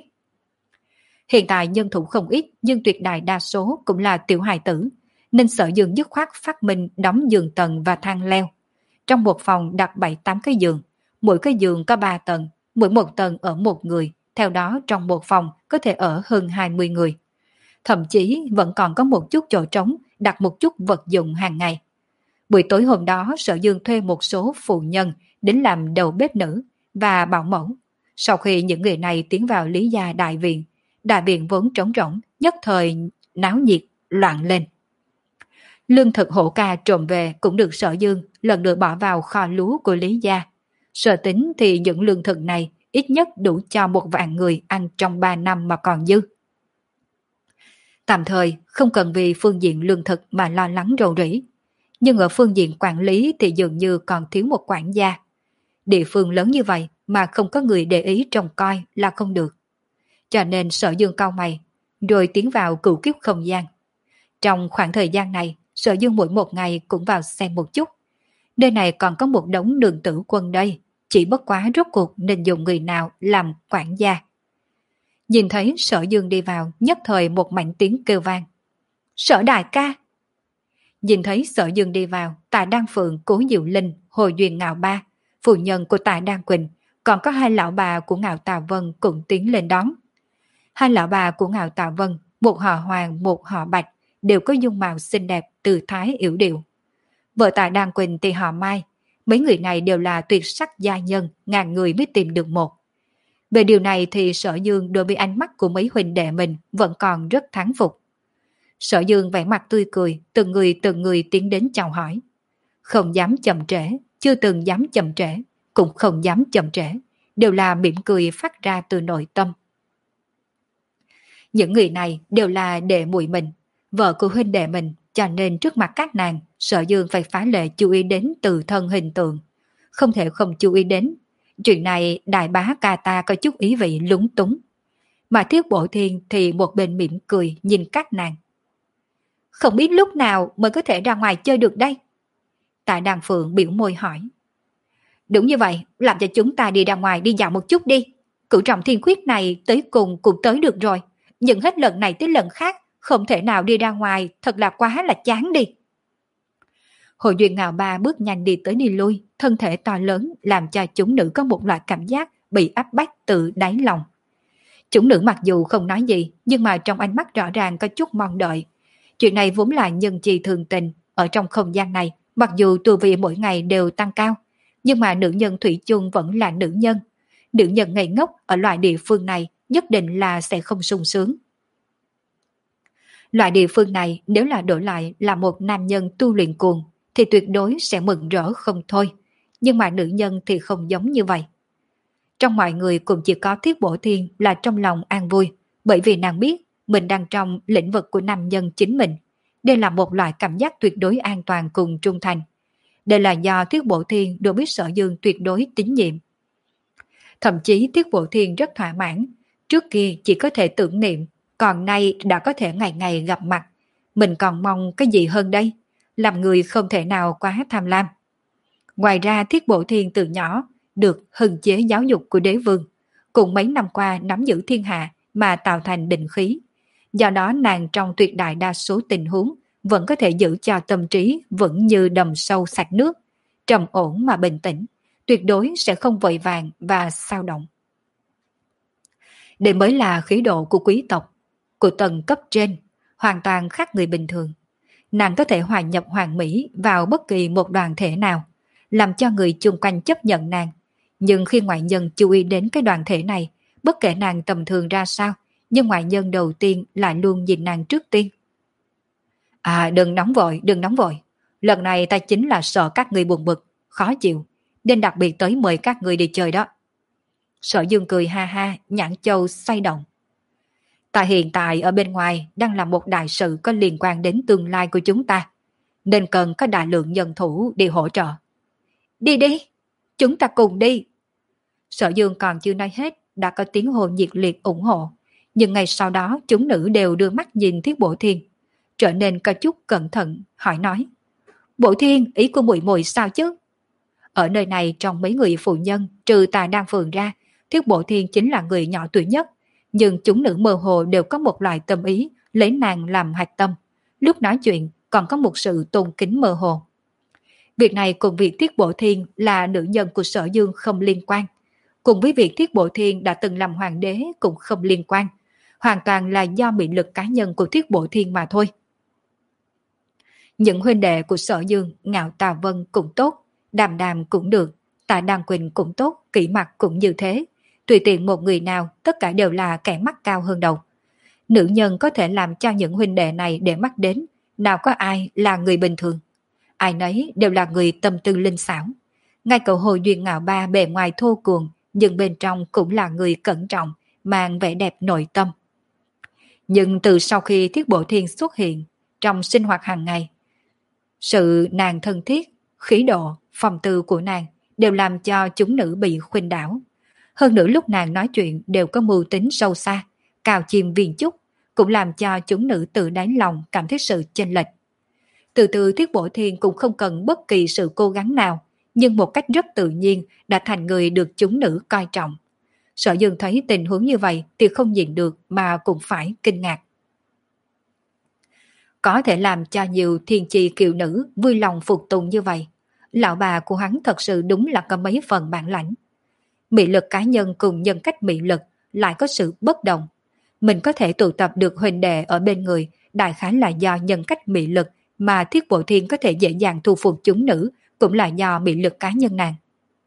Hiện tại nhân thủ không ít nhưng tuyệt đại đa số cũng là tiểu hài tử, nên Sở Dương dứt khoát phát minh đóng giường tầng và thang leo. Trong một phòng đặt bảy tám cái giường, mỗi cái giường có ba tầng, mỗi một tầng ở một người, theo đó trong một phòng có thể ở hơn hai mươi người. Thậm chí vẫn còn có một chút chỗ trống đặt một chút vật dụng hàng ngày. Buổi tối hôm đó Sở Dương thuê một số phụ nhân đến làm đầu bếp nữ và bảo mẫu. Sau khi những người này tiến vào Lý Gia đại viện, đại viện vốn trống rỗng, nhất thời náo nhiệt, loạn lên. Lương thực hổ ca trộm về cũng được Sở Dương lần lượt bỏ vào kho lúa của Lý Gia. Sở tính thì những lương thực này ít nhất đủ cho một vạn người ăn trong ba năm mà còn dư. Tạm thời không cần vì phương diện lương thực mà lo lắng rầu rĩ, nhưng ở phương diện quản lý thì dường như còn thiếu một quản gia. Địa phương lớn như vậy mà không có người để ý trông coi là không được. Cho nên Sở Dương cau mày, rồi tiến vào cửu kiếp không gian. Trong khoảng thời gian này, Sở Dương mỗi một ngày cũng vào xem một chút. Nơi này còn có một đống nương tử quân đây, chỉ bất quá rốt cuộc nên dùng người nào làm quản gia. Nhìn thấy Sở Dương đi vào, nhất thời một mảnh tiếng kêu vang. Sở đại ca! Nhìn thấy Sở Dương đi vào, Tạ Đan Phượng, Cố Diệu Linh, Hồ Duyên Ngạo Ba, phụ nhân của Tạ Đan Quỳnh, còn có hai lão bà của Ngạo Tào Vân cũng tiến lên đón. Hai lão bà của Ngạo Tào Vân, một họ Hoàng, một họ Bạch, đều có dung mạo xinh đẹp, từ thái yểu điệu. Vợ Tạ Đan Quỳnh thì họ Mai, mấy người này đều là tuyệt sắc gia nhân, ngàn người mới tìm được một. Về điều này thì Sở Dương đối với ánh mắt của mấy huynh đệ mình vẫn còn rất thán phục. Sở Dương vẻ mặt tươi cười, từng người từng người tiến đến chào hỏi. Không dám chậm trễ, chưa từng dám chậm trễ, cũng không dám chậm trễ, đều là mỉm cười phát ra từ nội tâm. Những người này đều là đệ muội mình, vợ của huynh đệ mình, cho nên trước mặt các nàng, Sở Dương phải phá lệ chú ý đến từ thân hình tượng. Không thể không chú ý đến. Chuyện này đại bá ca ta có chút ý vị lúng túng. Mà Thiết Bộ Thiên thì một bên mỉm cười nhìn các nàng. Không biết lúc nào mới có thể ra ngoài chơi được đây? Tạ Đan Phượng biểu môi hỏi. Đúng như vậy, làm cho chúng ta đi ra ngoài đi dạo một chút đi. Cửu trọng thiên khuyết này tới cùng cũng tới được rồi. Nhưng hết lần này tới lần khác, không thể nào đi ra ngoài, thật là quá là chán đi. Hồ Duyên Ngạo Ba bước nhanh đi tới đi lui, thân thể to lớn làm cho chúng nữ có một loại cảm giác bị áp bách từ đáy lòng. Chúng nữ mặc dù không nói gì, nhưng mà trong ánh mắt rõ ràng có chút mong đợi. Chuyện này vốn là nhân chi thường tình, ở trong không gian này, mặc dù tu vi mỗi ngày đều tăng cao, nhưng mà nữ nhân thủy chung vẫn là nữ nhân. Nữ nhân ngây ngốc ở loại địa phương này nhất định là sẽ không sung sướng. Loại địa phương này nếu là đổi lại là một nam nhân tu luyện cuồng thì tuyệt đối sẽ mừng rỡ không thôi. Nhưng mà nữ nhân thì không giống như vậy. Trong mọi người cũng chỉ có Thiết Bổ Thiên là trong lòng an vui, bởi vì nàng biết mình đang trong lĩnh vực của nam nhân chính mình. Đây là một loại cảm giác tuyệt đối an toàn cùng trung thành. Đây là do Thiết Bổ Thiên đối với Sở Dương tuyệt đối tín nhiệm. Thậm chí Thiết Bổ Thiên rất thỏa mãn, trước kia chỉ có thể tưởng niệm, còn nay đã có thể ngày ngày gặp mặt. Mình còn mong cái gì hơn đây? Làm người không thể nào quá tham lam. Ngoài ra Thiết Bổ Thiên từ nhỏ được hưng chế giáo dục của đế vương, cùng mấy năm qua nắm giữ thiên hạ mà tạo thành định khí. Do đó nàng trong tuyệt đại đa số tình huống vẫn có thể giữ cho tâm trí vẫn như đầm sâu sạch nước, trầm ổn mà bình tĩnh, tuyệt đối sẽ không vội vàng và xao động. Đây mới là khí độ của quý tộc, của tầng cấp trên, hoàn toàn khác người bình thường. Nàng có thể hòa nhập hoàn mỹ vào bất kỳ một đoàn thể nào, làm cho người chung quanh chấp nhận nàng. Nhưng khi ngoại nhân chú ý đến cái đoàn thể này, bất kể nàng tầm thường ra sao, nhưng ngoại nhân đầu tiên lại luôn nhìn nàng trước tiên. À đừng nóng vội, đừng nóng vội. Lần này ta chính là sợ các người buồn bực, khó chịu, nên đặc biệt tới mời các người đi chơi đó. Sở Dương cười ha ha, nhãn châu xoay động. Ta hiện tại ở bên ngoài đang làm một đại sự có liên quan đến tương lai của chúng ta, nên cần có đại lượng nhân thủ đi hỗ trợ. Đi đi, chúng ta cùng đi. Sở Dương còn chưa nói hết, đã có tiếng hô nhiệt liệt ủng hộ, nhưng ngay sau đó chúng nữ đều đưa mắt nhìn Thiết Bổ Thiên, trở nên có chút cẩn thận, hỏi nói. Bổ Thiên, ý của muội muội sao chứ? Ở nơi này trong mấy người phụ nhân, trừ Tà Đan Phượng ra, Thiết Bổ Thiên chính là người nhỏ tuổi nhất, nhưng chúng nữ mơ hồ đều có một loại tâm ý, lấy nàng làm hạch tâm. Lúc nói chuyện còn có một sự tôn kính mơ hồ. Việc này cùng việc Thiết Bổ Thiên là nữ nhân của Sở Dương không liên quan, cùng với việc Thiết Bổ Thiên đã từng làm hoàng đế cũng không liên quan, hoàn toàn là do mị lực cá nhân của Thiết Bổ Thiên mà thôi. Những huynh đệ của Sở Dương, Ngạo Tào Vân cũng tốt, Đàm Đàm cũng được, Tạ Đan Quỳnh cũng tốt, Kỷ Mặc cũng như thế. Tùy tiện một người nào, tất cả đều là kẻ mắt cao hơn đầu. Nữ nhân có thể làm cho những huynh đệ này để mắt đến, nào có ai là người bình thường. Ai nấy đều là người tâm tư linh xảo. Ngay cậu Hồ Duyên Ngạo Ba bề ngoài thô cuồng, nhưng bên trong cũng là người cẩn trọng, mang vẻ đẹp nội tâm. Nhưng từ sau khi Thiết Bộ Thiên xuất hiện trong sinh hoạt hàng ngày, sự nàng thân thiết, khí độ, phong tư của nàng đều làm cho chúng nữ bị khuynh đảo. Hơn nữa lúc nàng nói chuyện đều có mưu tính sâu xa, cao chiêm viên chúc, cũng làm cho chúng nữ tự đáy lòng cảm thấy sự chênh lệch. Từ từ Thiết Bổ Thiên cũng không cần bất kỳ sự cố gắng nào, nhưng một cách rất tự nhiên đã thành người được chúng nữ coi trọng. Sở Dương thấy tình huống như vậy thì không nhịn được mà cũng phải kinh ngạc. Có thể làm cho nhiều thiên chi kiều nữ vui lòng phục tùng như vậy, lão bà của hắn thật sự đúng là có mấy phần bản lãnh. Mị lực cá nhân cùng nhân cách mị lực lại có sự bất đồng. Mình có thể tụ tập được huỳnh đệ ở bên người, đại khái là do nhân cách mị lực mà Thiết Bộ Thiên có thể dễ dàng thu phục chúng nữ, cũng là do mị lực cá nhân nàng.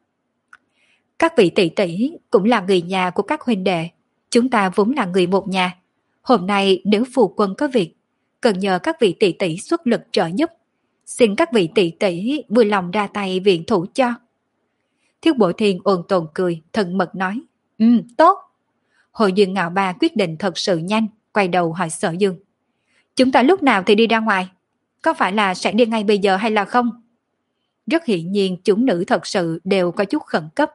Các vị tỷ tỷ cũng là người nhà của các huynh đệ, chúng ta vốn là người một nhà. Hôm nay nếu phu quân có việc, cần nhờ các vị tỷ tỷ xuất lực trợ giúp, xin các vị tỷ tỷ vui lòng ra tay viện thủ cho. Thiết Bộ Thiên ôn tồn cười, thân mật nói, Ừ, tốt. Hội Dương Ngạo Ba quyết định thật sự nhanh, quay đầu hỏi Sở Dương. Chúng ta lúc nào thì đi ra ngoài? Có phải là sẽ đi ngay bây giờ hay là không? Rất hiển nhiên chúng nữ thật sự đều có chút khẩn cấp.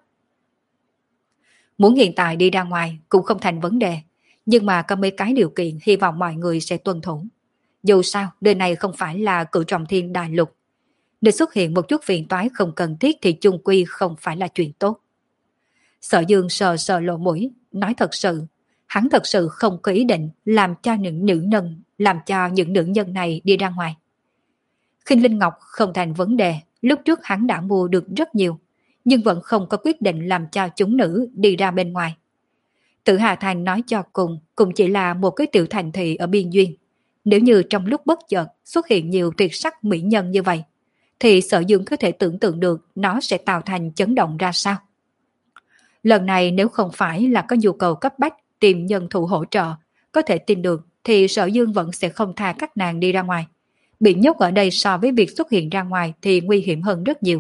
Muốn hiện tại đi ra ngoài cũng không thành vấn đề, nhưng mà có mấy cái điều kiện hy vọng mọi người sẽ tuân thủ. Dù sao, nơi này không phải là Cửu Trọng Thiên Đại Lục. Để xuất hiện một chút phiền toái không cần thiết thì chung quy không phải là chuyện tốt. Sở Dương sờ sờ lỗ mũi, nói thật sự, hắn thật sự không có ý định làm cho những nữ nhân, làm cho những nữ nhân này đi ra ngoài. Khinh Linh Ngọc không thành vấn đề, lúc trước hắn đã mua được rất nhiều, nhưng vẫn không có quyết định làm cho chúng nữ đi ra bên ngoài. Tử Hà Thành nói cho cùng, cũng chỉ là một cái tiểu thành thị ở biên duyên. Nếu như trong lúc bất chợt xuất hiện nhiều tuyệt sắc mỹ nhân như vậy, thì Sở Dương có thể tưởng tượng được nó sẽ tạo thành chấn động ra sao. Lần này nếu không phải là có nhu cầu cấp bách tìm nhân thủ hỗ trợ, có thể tin được thì Sở Dương vẫn sẽ không tha các nàng đi ra ngoài. Bị nhốt ở đây so với việc xuất hiện ra ngoài thì nguy hiểm hơn rất nhiều.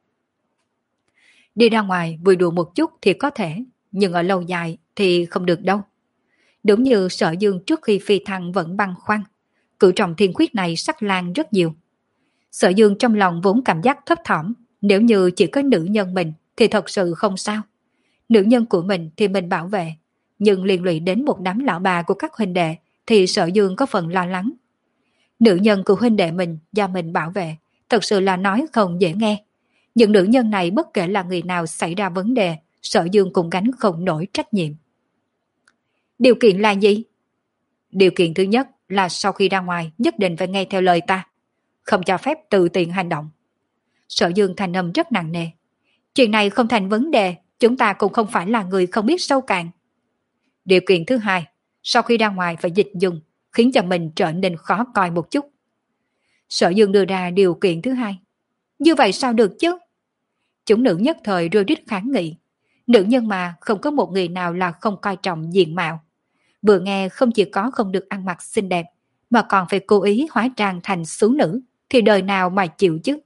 Đi ra ngoài vui đùa một chút thì có thể, nhưng ở lâu dài thì không được đâu. Đúng như Sở Dương trước khi phi thăng vẫn băn khoăn, Cửu Trọng Thiên Khuyết này sắc lan rất nhiều. Sở Dương trong lòng vốn cảm giác thấp thỏm, nếu như chỉ có nữ nhân mình thì thật sự không sao. Nữ nhân của mình thì mình bảo vệ, nhưng liên lụy đến một đám lão bà của các huynh đệ thì Sở Dương có phần lo lắng. Nữ nhân của huynh đệ mình do mình bảo vệ, thật sự là nói không dễ nghe. Những nữ nhân này bất kể là người nào xảy ra vấn đề, Sở Dương cũng gánh không nổi trách nhiệm. Điều kiện là gì? Điều kiện thứ nhất là sau khi ra ngoài nhất định phải nghe theo lời ta, không cho phép tự tiện hành động. Sở Dương thành âm rất nặng nề. Chuyện này không thành vấn đề, chúng ta cũng không phải là người không biết sâu cạn. Điều kiện thứ hai, sau khi ra ngoài phải dịch dùng, khiến cho mình trở nên khó coi một chút. Sở Dương đưa ra điều kiện thứ hai. Như vậy sao được chứ? Chúng nữ nhất thời rơi rít kháng nghị. Nữ nhân mà không có một người nào là không coi trọng diện mạo. Vừa nghe không chỉ có không được ăn mặc xinh đẹp, mà còn phải cố ý hóa trang thành xú nữ, thì đời nào mà chịu chứ?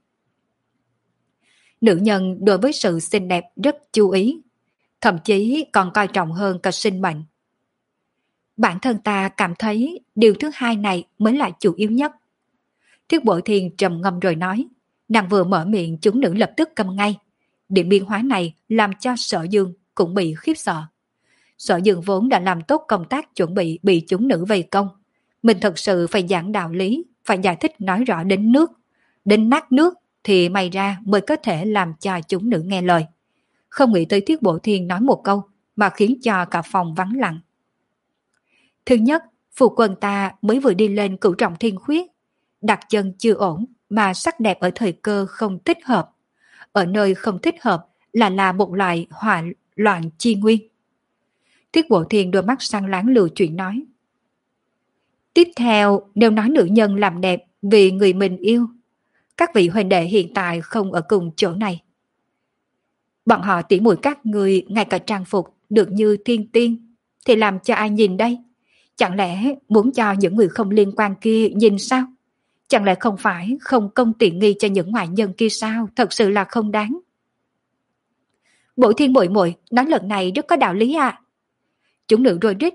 Nữ nhân đối với sự xinh đẹp rất chú ý, thậm chí còn coi trọng hơn cả sinh mệnh. Bản thân ta cảm thấy điều thứ hai này mới là chủ yếu nhất. Thiết Bội Thiên trầm ngâm rồi nói, nàng vừa mở miệng chúng nữ lập tức câm ngay. Điểm biến hóa này làm cho Sở Dương cũng bị khiếp sợ. Sở Dương vốn đã làm tốt công tác chuẩn bị bị chúng nữ vây công. Mình thật sự phải giảng đạo lý, phải giải thích nói rõ đến nước, đến nát nước thì may ra mới có thể làm cho chúng nữ nghe lời. Không nghĩ tới Thiết Bộ Thiên nói một câu mà khiến cho cả phòng vắng lặng. Thứ nhất, phụ quân ta mới vừa đi lên Cửu Trọng Thiên Khuyết, đặt chân chưa ổn mà sắc đẹp ở thời cơ không thích hợp. Ở nơi không thích hợp là là một loại hỏa loạn chi nguyên. Thiết Bộ Thiên đôi mắt sáng láng lưu chuyện nói. Tiếp theo, nếu nói nữ nhân làm đẹp vì người mình yêu, các vị huynh đệ hiện tại không ở cùng chỗ này. Bọn họ tỉ muội các người ngay cả trang phục được như thiên tiên, thì làm cho ai nhìn đây? Chẳng lẽ muốn cho những người không liên quan kia nhìn sao? Chẳng lẽ không phải không công tiện nghi cho những ngoại nhân kia sao? Thật sự là không đáng. Bộ Thiên muội muội nói lần này rất có đạo lý à. Chúng nữ rối rít,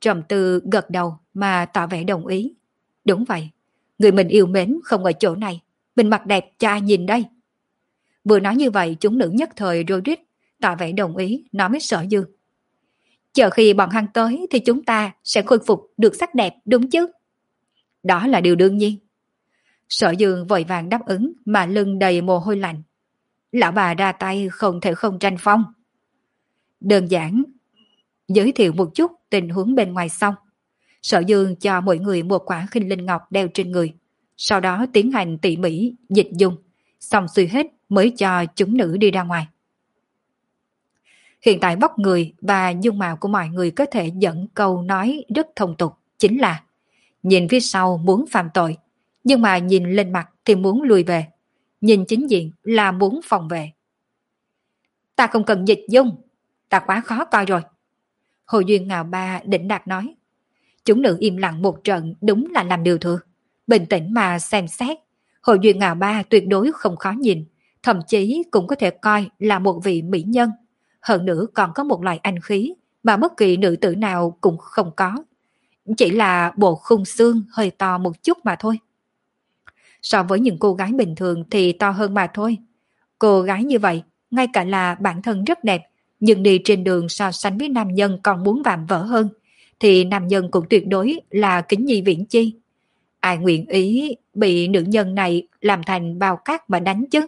trầm tư gật đầu mà tỏ vẻ đồng ý. Đúng vậy, người mình yêu mến không ở chỗ này, mình mặc đẹp cho ai nhìn đây. Vừa nói như vậy chúng nữ nhất thời rối rít, tỏ vẻ đồng ý nói với Sở Dương. Chờ khi bọn hắn tới thì chúng ta sẽ khôi phục được sắc đẹp đúng chứ? Đó là điều đương nhiên. Sở Dương vội vàng đáp ứng mà lưng đầy mồ hôi lạnh. Lão bà ra tay không thể không tranh phong. Đơn giản giới thiệu một chút tình huống bên ngoài xong, Sở Dương cho mỗi người một quả khinh linh ngọc đeo trên người, sau đó tiến hành tỉ mỉ dịch dung, xong xuôi hết mới cho chúng nữ đi ra ngoài. Hiện tại vóc người và dung mạo của mọi người có thể dẫn câu nói rất thông tục, chính là nhìn phía sau muốn phạm tội, nhưng mà nhìn lên mặt thì muốn lùi về, nhìn chính diện là muốn phòng vệ. Ta không cần dịch dung, ta quá khó coi rồi. Hồ Duyên Ngào Ba đỉnh đạt nói. Chúng nữ im lặng một trận đúng là làm điều thừa. Bình tĩnh mà xem xét, Hồ Duyên Ngào Ba tuyệt đối không khó nhìn, thậm chí cũng có thể coi là một vị mỹ nhân. Hơn nữa còn có một loại anh khí mà bất kỳ nữ tử nào cũng không có. Chỉ là bộ khung xương hơi to một chút mà thôi. So với những cô gái bình thường thì to hơn mà thôi. Cô gái như vậy, ngay cả là bản thân rất đẹp, nhưng đi trên đường so sánh với nam nhân còn muốn vạm vỡ hơn, thì nam nhân cũng tuyệt đối là kính nhi viễn chi. Ai nguyện ý bị nữ nhân này làm thành bao cát mà đánh chứ?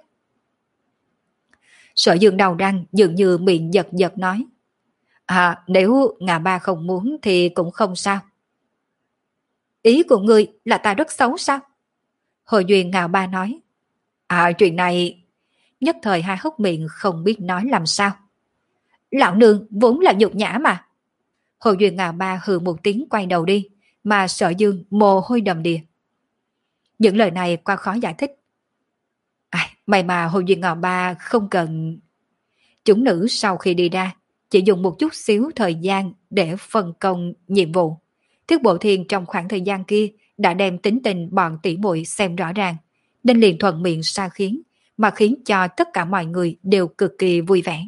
Sở Dương đầu răng dường như miệng giật giật nói. À, nếu ngà ba không muốn thì cũng không sao. Ý của ngươi là ta rất xấu sao? Hồ Duyên Ngạo Ba nói. À, chuyện này... Nhất thời hai hốc miệng không biết nói làm sao. Lão nương vốn là nhục nhã mà. Hồ Duyên Ngạo Ba hừ một tiếng quay đầu đi, mà Sở Dương mồ hôi đầm đìa. Những lời này qua khó giải thích. À, may mà Hồ Duyên Ngạo Ba không cần... Chúng nữ sau khi đi ra, chỉ dùng một chút xíu thời gian để phân công nhiệm vụ. Thiết Bộ Thiên trong khoảng thời gian kia đã đem tính tình bọn tỷ muội xem rõ ràng, nên liền thuận miệng sa khiến, mà khiến cho tất cả mọi người đều cực kỳ vui vẻ.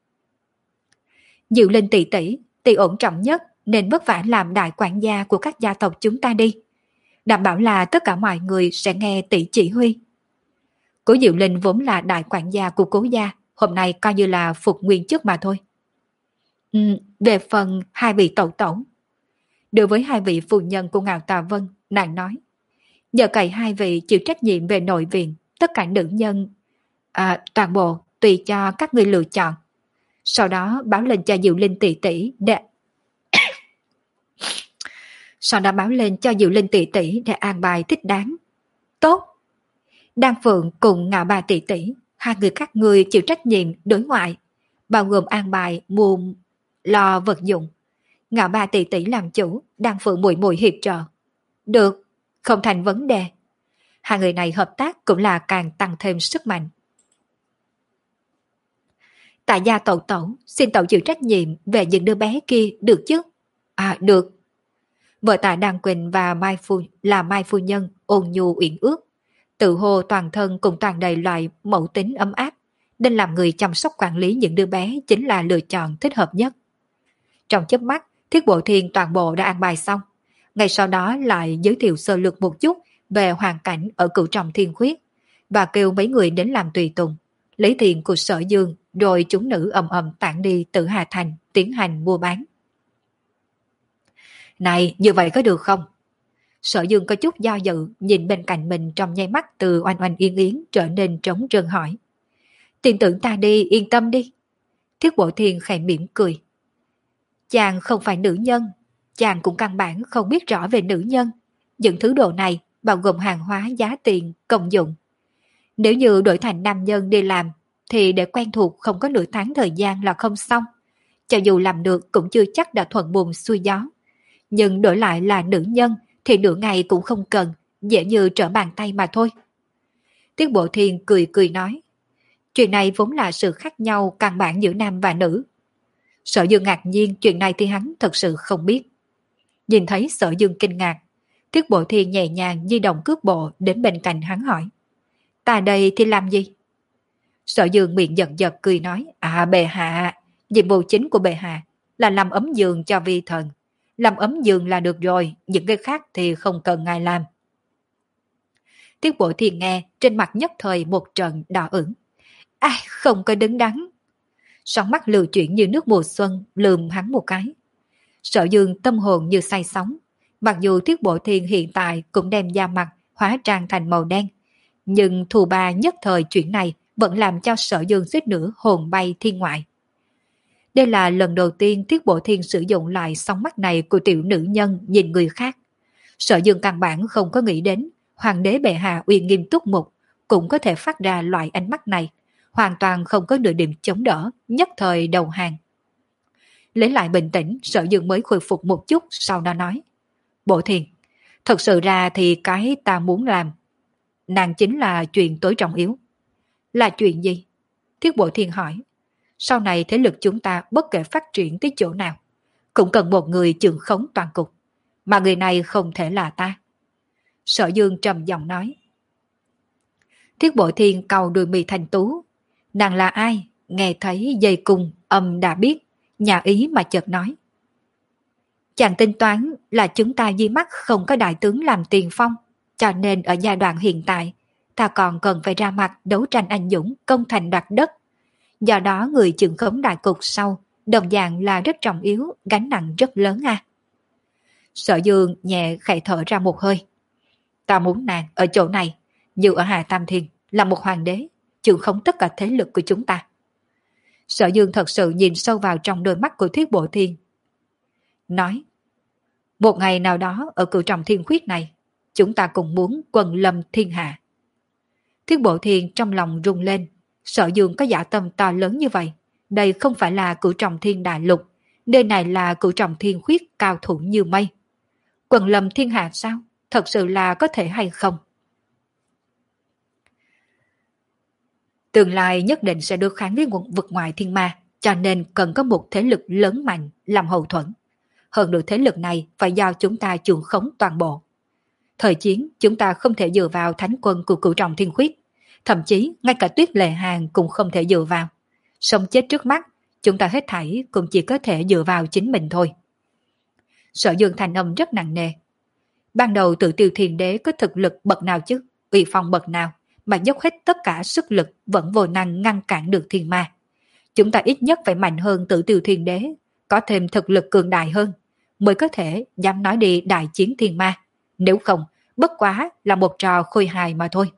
Diệu Linh tỷ tỷ, tỷ ổn trọng nhất nên vất vả làm đại quản gia của các gia tộc chúng ta đi. Đảm bảo là tất cả mọi người sẽ nghe tỷ chỉ huy. Cố Diệu Linh vốn là đại quản gia của cố gia, hôm nay coi như là phục nguyên chức mà thôi. Ừ, về phần hai vị tẩu tẩu. Đối với hai vị phu nhân của Ngạo Tà Vân, nàng nói. Nhờ cậy hai vị chịu trách nhiệm về nội viện, tất cả nữ nhân, à, toàn bộ tùy cho các người lựa chọn. Sau đó báo lên cho Diệu Linh tỷ tỷ để... Sau đó báo lên cho Diệu Linh tỷ tỷ để an bài thích đáng. Tốt. Đan Phượng cùng Ngạo Bà tỷ tỷ, hai người các người chịu trách nhiệm đối ngoại, bao gồm an bài mua lo vật dụng. Ngạo Bà tỷ tỷ làm chủ, Đan Phượng muội muội hiệp trợ. Được, không thành vấn đề. Hai người này hợp tác cũng là càng tăng thêm sức mạnh. Tại gia tẩu tẩu, xin tẩu chịu trách nhiệm về những đứa bé kia được chứ? À, được. Vợ Tạ Đan Quỳnh và Mai Phu là Mai Phu Nhân ôn nhu uyển ước, tự hồ toàn thân cùng toàn đầy loại mẫu tính ấm áp, nên làm người chăm sóc quản lý những đứa bé chính là lựa chọn thích hợp nhất. Trong chớp mắt, Thiết Bộ Thiên toàn bộ đã an bài xong, ngay sau đó lại giới thiệu sơ lược một chút về hoàn cảnh ở Cửu Trọng Thiên Khuyết và kêu mấy người đến làm tùy tùng, lấy tiền của Sở Dương, rồi chúng nữ ầm ầm tản đi Tử Hà Thành tiến hành mua bán. Này, như vậy có được không? Sở Dương có chút do dự, nhìn bên cạnh mình trong nháy mắt từ oanh oanh yên yến trở nên trống trơn hỏi. Tin tưởng ta đi, yên tâm đi. Thiết Bộ Thiên khẽ mỉm cười. Chàng không phải nữ nhân, chàng cũng căn bản không biết rõ về nữ nhân. Những thứ đồ này bao gồm hàng hóa, giá tiền, công dụng. Nếu như đổi thành nam nhân đi làm, thì để quen thuộc không có nửa tháng thời gian là không xong. Cho dù làm được cũng chưa chắc đã thuận buồm xuôi gió. Nhưng đổi lại là nữ nhân thì nửa ngày cũng không cần, dễ như trở bàn tay mà thôi. Tiết Bộ Thiên cười cười nói. Chuyện này vốn là sự khác nhau căn bản giữa nam và nữ. Sở Dương ngạc nhiên, chuyện này thì hắn thật sự không biết. Nhìn thấy Sở Dương kinh ngạc, Tiết Bộ Thiên nhẹ nhàng di động cước bộ đến bên cạnh hắn hỏi. Ta đây thì làm gì? Sở Dương miệng giật giật cười nói. À, bệ hạ, nhiệm vụ chính của bệ hạ là làm ấm giường cho vi thần. làm ấm giường là được rồi, những cái khác thì không cần ngài làm. Tiết Bội Thiên nghe, trên mặt nhất thời một trận đỏ ửng. Ai, không có đứng đắn. Sóng mắt lưu chuyển như nước mùa xuân, lườm hắn một cái. Sở Dương tâm hồn như say sóng. Mặc dù Tiết Bội Thiên hiện tại cũng đem da mặt hóa trang thành màu đen, nhưng thù ba nhất thời chuyện này vẫn làm cho Sở Dương suýt nữa hồn bay thiên ngoại. Đây là lần đầu tiên Tiết Bội Thiên sử dụng lại sóng mắt này của tiểu nữ nhân nhìn người khác. Sở Dương căn bản không có nghĩ đến hoàng đế bệ hạ uy nghiêm túc mục cũng có thể phát ra loại ánh mắt này, hoàn toàn không có nửa điểm chống đỡ, nhất thời đầu hàng. Lấy lại bình tĩnh, Sở Dương mới khôi phục một chút, sau đó nói: Bội Thiên, thật sự ra thì cái ta muốn làm, nàng chính là chuyện tối trọng yếu. Là chuyện gì? Thiết Bội Thiên hỏi. Sau này thế lực chúng ta bất kể phát triển tới chỗ nào, cũng cần một người trưởng khống toàn cục, mà người này không thể là ta. Sở Dương trầm giọng nói. Thiết Bội Thiên cau đuôi mì thành tú. Nàng là ai? Nghe thấy dây cung âm đã biết, nhà ý mà chợt nói. Chàng tính toán là chúng ta di mắt không có đại tướng làm tiền phong, cho nên ở giai đoạn hiện tại, ta còn cần phải ra mặt đấu tranh anh dũng, công thành đoạt đất. Do đó người trưởng khống đại cục sau, đồng dạng là rất trọng yếu, gánh nặng rất lớn à. Sở Dương nhẹ khẽ thở ra một hơi. Ta muốn nàng ở chỗ này, như ở Hà Tam Thiên, là một hoàng đế, trưởng khống tất cả thế lực của chúng ta. Sở Dương thật sự nhìn sâu vào trong đôi mắt của Thiết Bộ Thiên. Nói, một ngày nào đó ở cửu trọng thiên khuyết này, chúng ta cùng muốn quần lâm thiên hạ. Thiết Bộ Thiên trong lòng rung lên, Sở Dương có dạ tâm to lớn như vậy. Đây không phải là cửu trọng thiên đại lục, nơi này là cửu trọng thiên khuyết cao thủ như mây. Quần lâm thiên hạ sao? Thật sự là có thể hay không? Tương lai nhất định sẽ đối kháng với vực ngoài thiên ma, cho nên cần có một thế lực lớn mạnh làm hậu thuẫn. Hơn nữa thế lực này phải do chúng ta trưởng khống toàn bộ. Thời chiến chúng ta không thể dựa vào thánh quân của cửu trọng thiên khuyết, thậm chí ngay cả Tuyết Lệ Hàn cũng không thể dựa vào. Sống chết trước mắt, chúng ta hết thảy cũng chỉ có thể dựa vào chính mình thôi. Sở Dương thành âm rất nặng nề. Ban đầu Tự Tiêu Thiên Đế có thực lực bậc nào chứ, uy phong bậc nào, mà dốc hết tất cả sức lực vẫn vô năng ngăn cản được thiên ma. Chúng ta ít nhất phải mạnh hơn Tự Tiêu Thiên Đế, có thêm thực lực cường đại hơn, mới có thể dám nói đi đại chiến thiên ma. Nếu không, bất quá là một trò khôi hài mà thôi.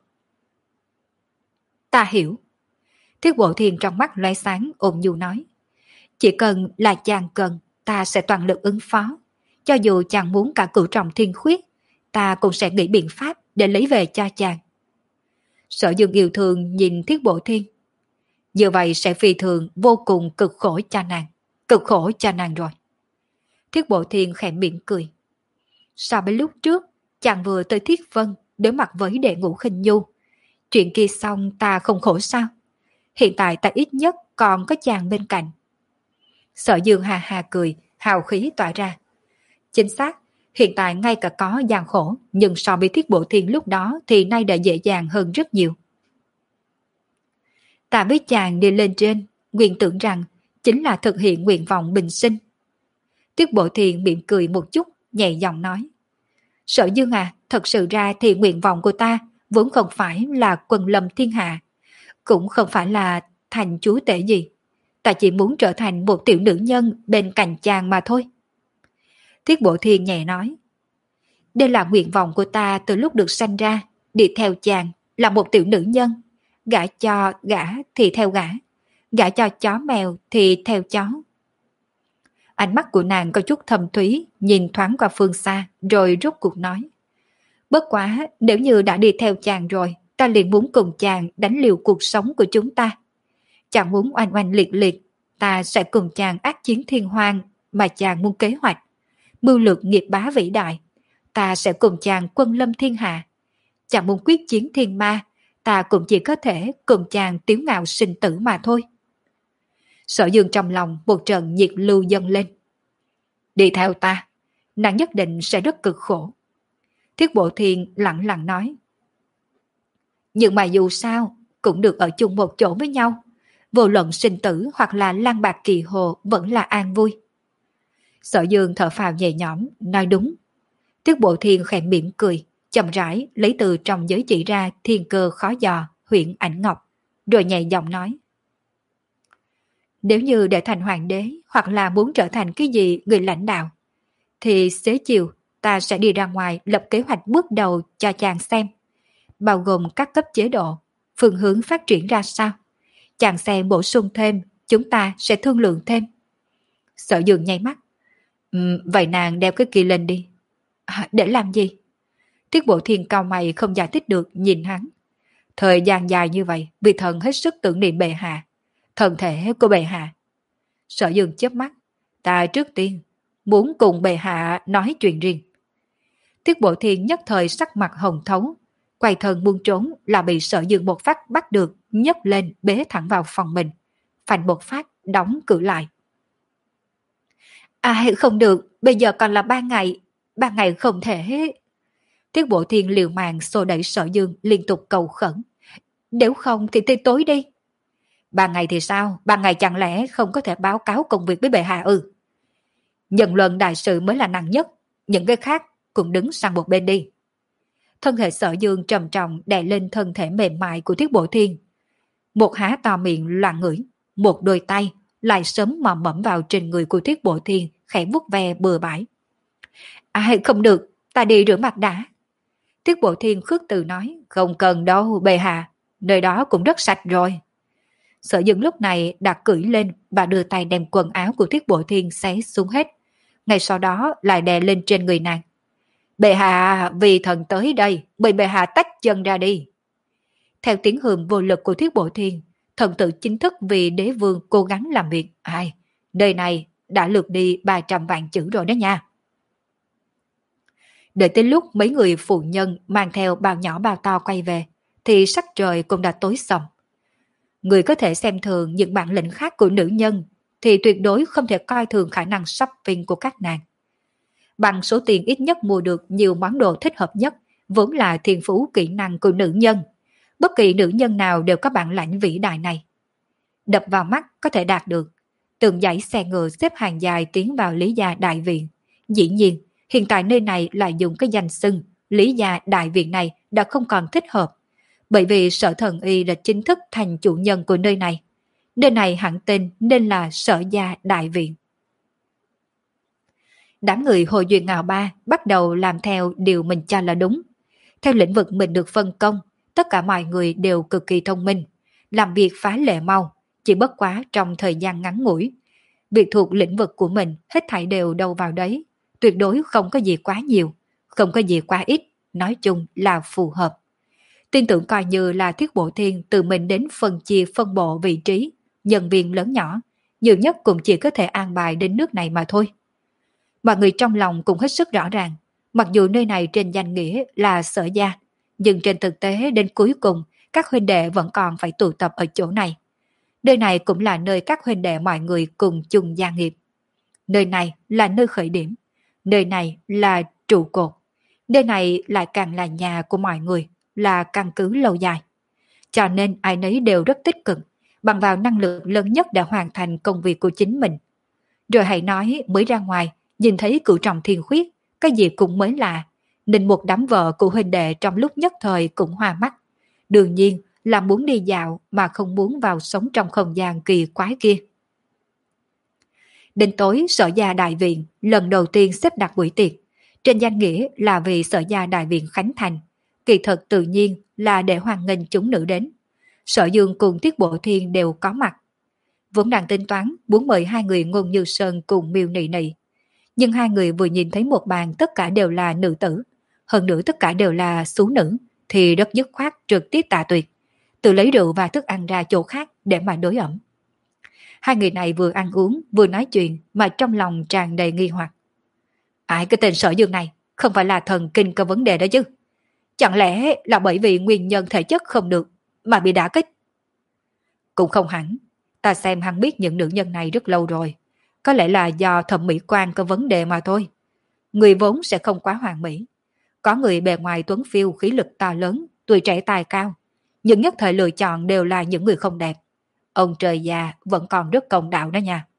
Ta hiểu. Thiết Bộ Thiên trong mắt lóe sáng ôn nhu nói. Chỉ cần là chàng cần, ta sẽ toàn lực ứng phó. Cho dù chàng muốn cả cửu trọng thiên khuyết, ta cũng sẽ nghĩ biện pháp để lấy về cho chàng. Sở Dương yêu thương nhìn Thiết Bộ Thiên. Như vậy sẽ phi thường vô cùng cực khổ cho nàng. Cực khổ cho nàng rồi. Thiết Bộ Thiên khẽ mỉm cười. So với lúc trước, chàng vừa tới Thiết Vân đối mặt với đệ ngũ Khinh Nhu. Chuyện kia xong ta không khổ sao? Hiện tại ta ít nhất còn có chàng bên cạnh. Sở Dương hà hà cười, hào khí tỏa ra. Chính xác, hiện tại ngay cả có gian khổ, nhưng so với Thiết Bộ Thiên lúc đó thì nay đã dễ dàng hơn rất nhiều. Ta với chàng đi lên trên, nguyện tưởng rằng chính là thực hiện nguyện vọng bình sinh. Thiết Bộ Thiên mỉm cười một chút, nhẹ giọng nói. Sở Dương à, thật sự ra thì nguyện vọng của ta vốn không phải là quần lâm thiên hạ, cũng không phải là thành chúa tể gì. Ta chỉ muốn trở thành một tiểu nữ nhân bên cạnh chàng mà thôi. Thiết Bộ Thiên nhẹ nói. Đây là nguyện vọng của ta từ lúc được sanh ra, đi theo chàng là một tiểu nữ nhân. Gả cho gả thì theo gả, gả cho chó mèo thì theo chó. Ánh mắt của nàng có chút thầm thúy, nhìn thoáng qua phương xa, rồi rút cuộc nói. Bất quá, nếu như đã đi theo chàng rồi, ta liền muốn cùng chàng đánh liều cuộc sống của chúng ta. Chàng muốn oanh oanh liệt liệt, ta sẽ cùng chàng ác chiến thiên hoang mà chàng muốn kế hoạch. Mưu lược nghiệp bá vĩ đại, ta sẽ cùng chàng quân lâm thiên hạ. Chàng muốn quyết chiến thiên ma, ta cũng chỉ có thể cùng chàng tiếu ngạo sinh tử mà thôi. Sở Dương trong lòng một trận nhiệt lưu dâng lên. Đi theo ta, nàng nhất định sẽ rất cực khổ. Thiết Bộ Thiên lặng lặng nói. Nhưng mà dù sao, cũng được ở chung một chỗ với nhau. Vô luận sinh tử hoặc là lang bạc kỳ hồ vẫn là an vui. Sở Dương thở phào nhẹ nhõm, nói đúng. Tiết Bộ Thiên khẽ mỉm cười, chậm rãi lấy từ trong giới chỉ ra thiên cơ khó dò, huyện ảnh ngọc, rồi nhẹ giọng nói. Nếu như để thành hoàng đế hoặc là muốn trở thành cái gì người lãnh đạo, thì xế chiều ta sẽ đi ra ngoài lập kế hoạch bước đầu cho chàng xem, bao gồm các cấp chế độ, phương hướng phát triển ra sao. Chàng xem bổ sung thêm, chúng ta sẽ thương lượng thêm. Sở Dương nháy mắt. Um, vậy nàng đeo cái kia lên đi. À, để làm gì? Tiết Bộ Thiên cao mày không giải thích được nhìn hắn. Thời gian dài như vậy, vì thần hết sức tưởng niệm bệ hạ. Thần thể của bệ hạ. Sở Dương chớp mắt. Ta trước tiên muốn cùng bệ hạ nói chuyện riêng. Tiết Bộ Thiên nhất thời sắc mặt hồng thấu, quay thân muốn trốn là bị Sở Dương một phát bắt được, nhấc lên bế thẳng vào phòng mình, phanh một phát đóng cửa lại. À không được, bây giờ còn là ba ngày, ba ngày không thể. Tiết Bộ Thiên liều mạng xô đẩy Sở Dương liên tục cầu khẩn. Nếu không thì tới tối đi. Ba ngày thì sao? Ba ngày chẳng lẽ không có thể báo cáo công việc với bệ hạ ư? Nhận luận đại sự mới là nặng nhất, những cái khác cũng đứng sang một bên đi. Thân thể Sở Dương trầm trọng đè lên thân thể mềm mại của Tiết Bộ Thiên. Một há to miệng loạn ngửi, một đôi tay lại sớm mò mẫm vào trên người của Tiết Bộ Thiên, khẽ vuốt ve bừa bãi. À không được, ta đi rửa mặt đã. Tiết Bộ Thiên khước từ nói, không cần đâu bệ hạ, nơi đó cũng rất sạch rồi. Sở Dương lúc này đã cưỡi lên và đưa tay đem quần áo của Tiết Bộ Thiên xé xuống hết, ngay sau đó lại đè lên trên người nàng. Bệ hạ, vì thần tới đây, mời bệ hạ tách chân ra đi. Theo tiếng hườm vô lực của Thiết Bộ Thiên, thần tử chính thức vì đế vương cố gắng làm việc. Ai, nơi này đã lượt đi ba trăm vạn chữ rồi đó nha. Đợi tới lúc mấy người phụ nhân mang theo bao nhỏ bao to quay về, thì sắc trời cũng đã tối sầm. Người có thể xem thường những bản lĩnh khác của nữ nhân, thì tuyệt đối không thể coi thường khả năng shopping của các nàng. Bằng số tiền ít nhất mua được nhiều món đồ thích hợp nhất, vốn là thiên phú kỹ năng của nữ nhân. Bất kỳ nữ nhân nào đều có bản lãnh vĩ đại này. Đập vào mắt có thể đạt được. Từng dãy xe ngựa xếp hàng dài tiến vào Lý gia đại viện. Dĩ nhiên, hiện tại nơi này lại dùng cái danh xưng Lý gia đại viện này đã không còn thích hợp. Bởi vì Sở Thần Y đã chính thức thành chủ nhân của nơi này. Nơi này hẳn tên nên là Sở gia đại viện. Đám người Hồ Duyên Ngạo Ba bắt đầu làm theo điều mình cho là đúng. Theo lĩnh vực mình được phân công, tất cả mọi người đều cực kỳ thông minh, làm việc phá lệ mau, chỉ bất quá trong thời gian ngắn ngủi. Việc thuộc lĩnh vực của mình hết thảy đều đâu vào đấy, tuyệt đối không có gì quá nhiều, không có gì quá ít, nói chung là phù hợp. Tin tưởng coi như là Thiết Bộ Thiên tự mình đến phân chia phân bộ vị trí, nhân viên lớn nhỏ, nhiều nhất cũng chỉ có thể an bài đến nước này mà thôi. Mọi người trong lòng cũng hết sức rõ ràng, mặc dù nơi này trên danh nghĩa là Sở gia, nhưng trên thực tế đến cuối cùng các huynh đệ vẫn còn phải tụ tập ở chỗ này. Nơi này cũng là nơi các huynh đệ mọi người cùng chung gia nghiệp. Nơi này là nơi khởi điểm, nơi này là trụ cột, nơi này lại càng là nhà của mọi người, là căn cứ lâu dài. Cho nên ai nấy đều rất tích cực, bằng vào năng lực lớn nhất để hoàn thành công việc của chính mình. Rồi hãy nói mới ra ngoài, nhìn thấy cửu trọng thiên khuyết, cái gì cũng mới lạ, nên một đám vợ của huynh đệ trong lúc nhất thời cũng hoa mắt. Đương nhiên là muốn đi dạo mà không muốn vào sống trong không gian kỳ quái kia. Đến tối Sở gia đại viện lần đầu tiên xếp đặt buổi tiệc, trên danh nghĩa là vì Sở gia đại viện khánh thành, kỳ thực tự nhiên là để hoan nghênh chúng nữ đến. Sở Dương cùng Tiết Bộ Thiên đều có mặt. Vốn đang tính toán muốn mời hai người Ngôn Như Sơn cùng Miêu Nị Nị, nhưng hai người vừa nhìn thấy một bàn tất cả đều là nữ tử, hơn nữa tất cả đều là xú nữ, thì rất dứt khoát trực tiếp tạ tuyệt, tự lấy rượu và thức ăn ra chỗ khác để mà đối ẩm. Hai người này vừa ăn uống vừa nói chuyện mà trong lòng tràn đầy nghi hoặc. Ai cái tên Sở Dương này không phải là thần kinh có vấn đề đó chứ? Chẳng lẽ là bởi vì nguyên nhân thể chất không được mà bị đả kích? Cũng không hẳn, ta xem hắn biết những nữ nhân này rất lâu rồi. Có lẽ là do thẩm mỹ quan có vấn đề mà thôi. Người vốn sẽ không quá hoàn mỹ. Có người bề ngoài tuấn phiêu khí lực to lớn, tuổi trẻ tài cao. Nhưng nhất thời lựa chọn đều là những người không đẹp. Ông trời già vẫn còn rất công đạo đó nha.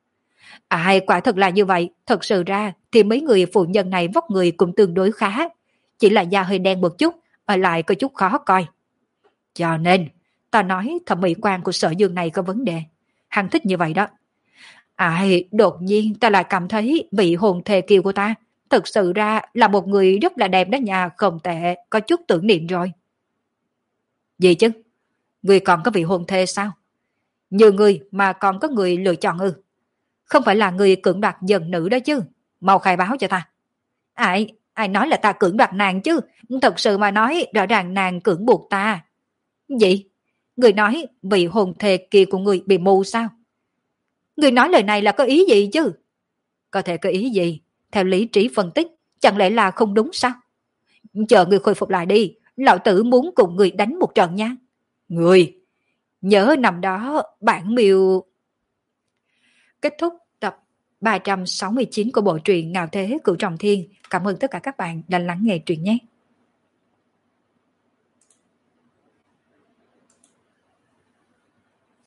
Ai quả thật là như vậy, thật sự ra thì mấy người phụ nhân này vóc người cũng tương đối khá, chỉ là da hơi đen một chút, ở lại có chút khó coi. Cho nên, ta nói thẩm mỹ quan của Sở Dương này có vấn đề. Hắn thích như vậy đó. Ai, đột nhiên ta lại cảm thấy vị hồn thề kiều của ta thực sự ra là một người rất là đẹp đó nhà, không tệ, có chút tưởng niệm rồi. Gì chứ? Người còn có vị hôn thê sao? Nhiều người mà còn có người lựa chọn ư? Không phải là người cưỡng đoạt dân nữ đó chứ? Mau khai báo cho ta. Ai, ai nói là ta cưỡng đoạt nàng chứ? Thật sự mà nói rõ ràng nàng cưỡng buộc ta. Gì? Người nói vị hôn thê kia của người bị mù sao? Người nói lời này là có ý gì chứ? Có thể có ý gì? Theo lý trí phân tích, chẳng lẽ là không đúng sao? Chờ người khôi phục lại đi, lão tử muốn cùng người đánh một trận nha. Người, nhớ năm đó bản miêu... Kết thúc tập ba trăm sáu mươi chín của bộ truyện Ngạo Thế Cửu Trọng Thiên. Cảm ơn tất cả các bạn đã lắng nghe truyện nhé.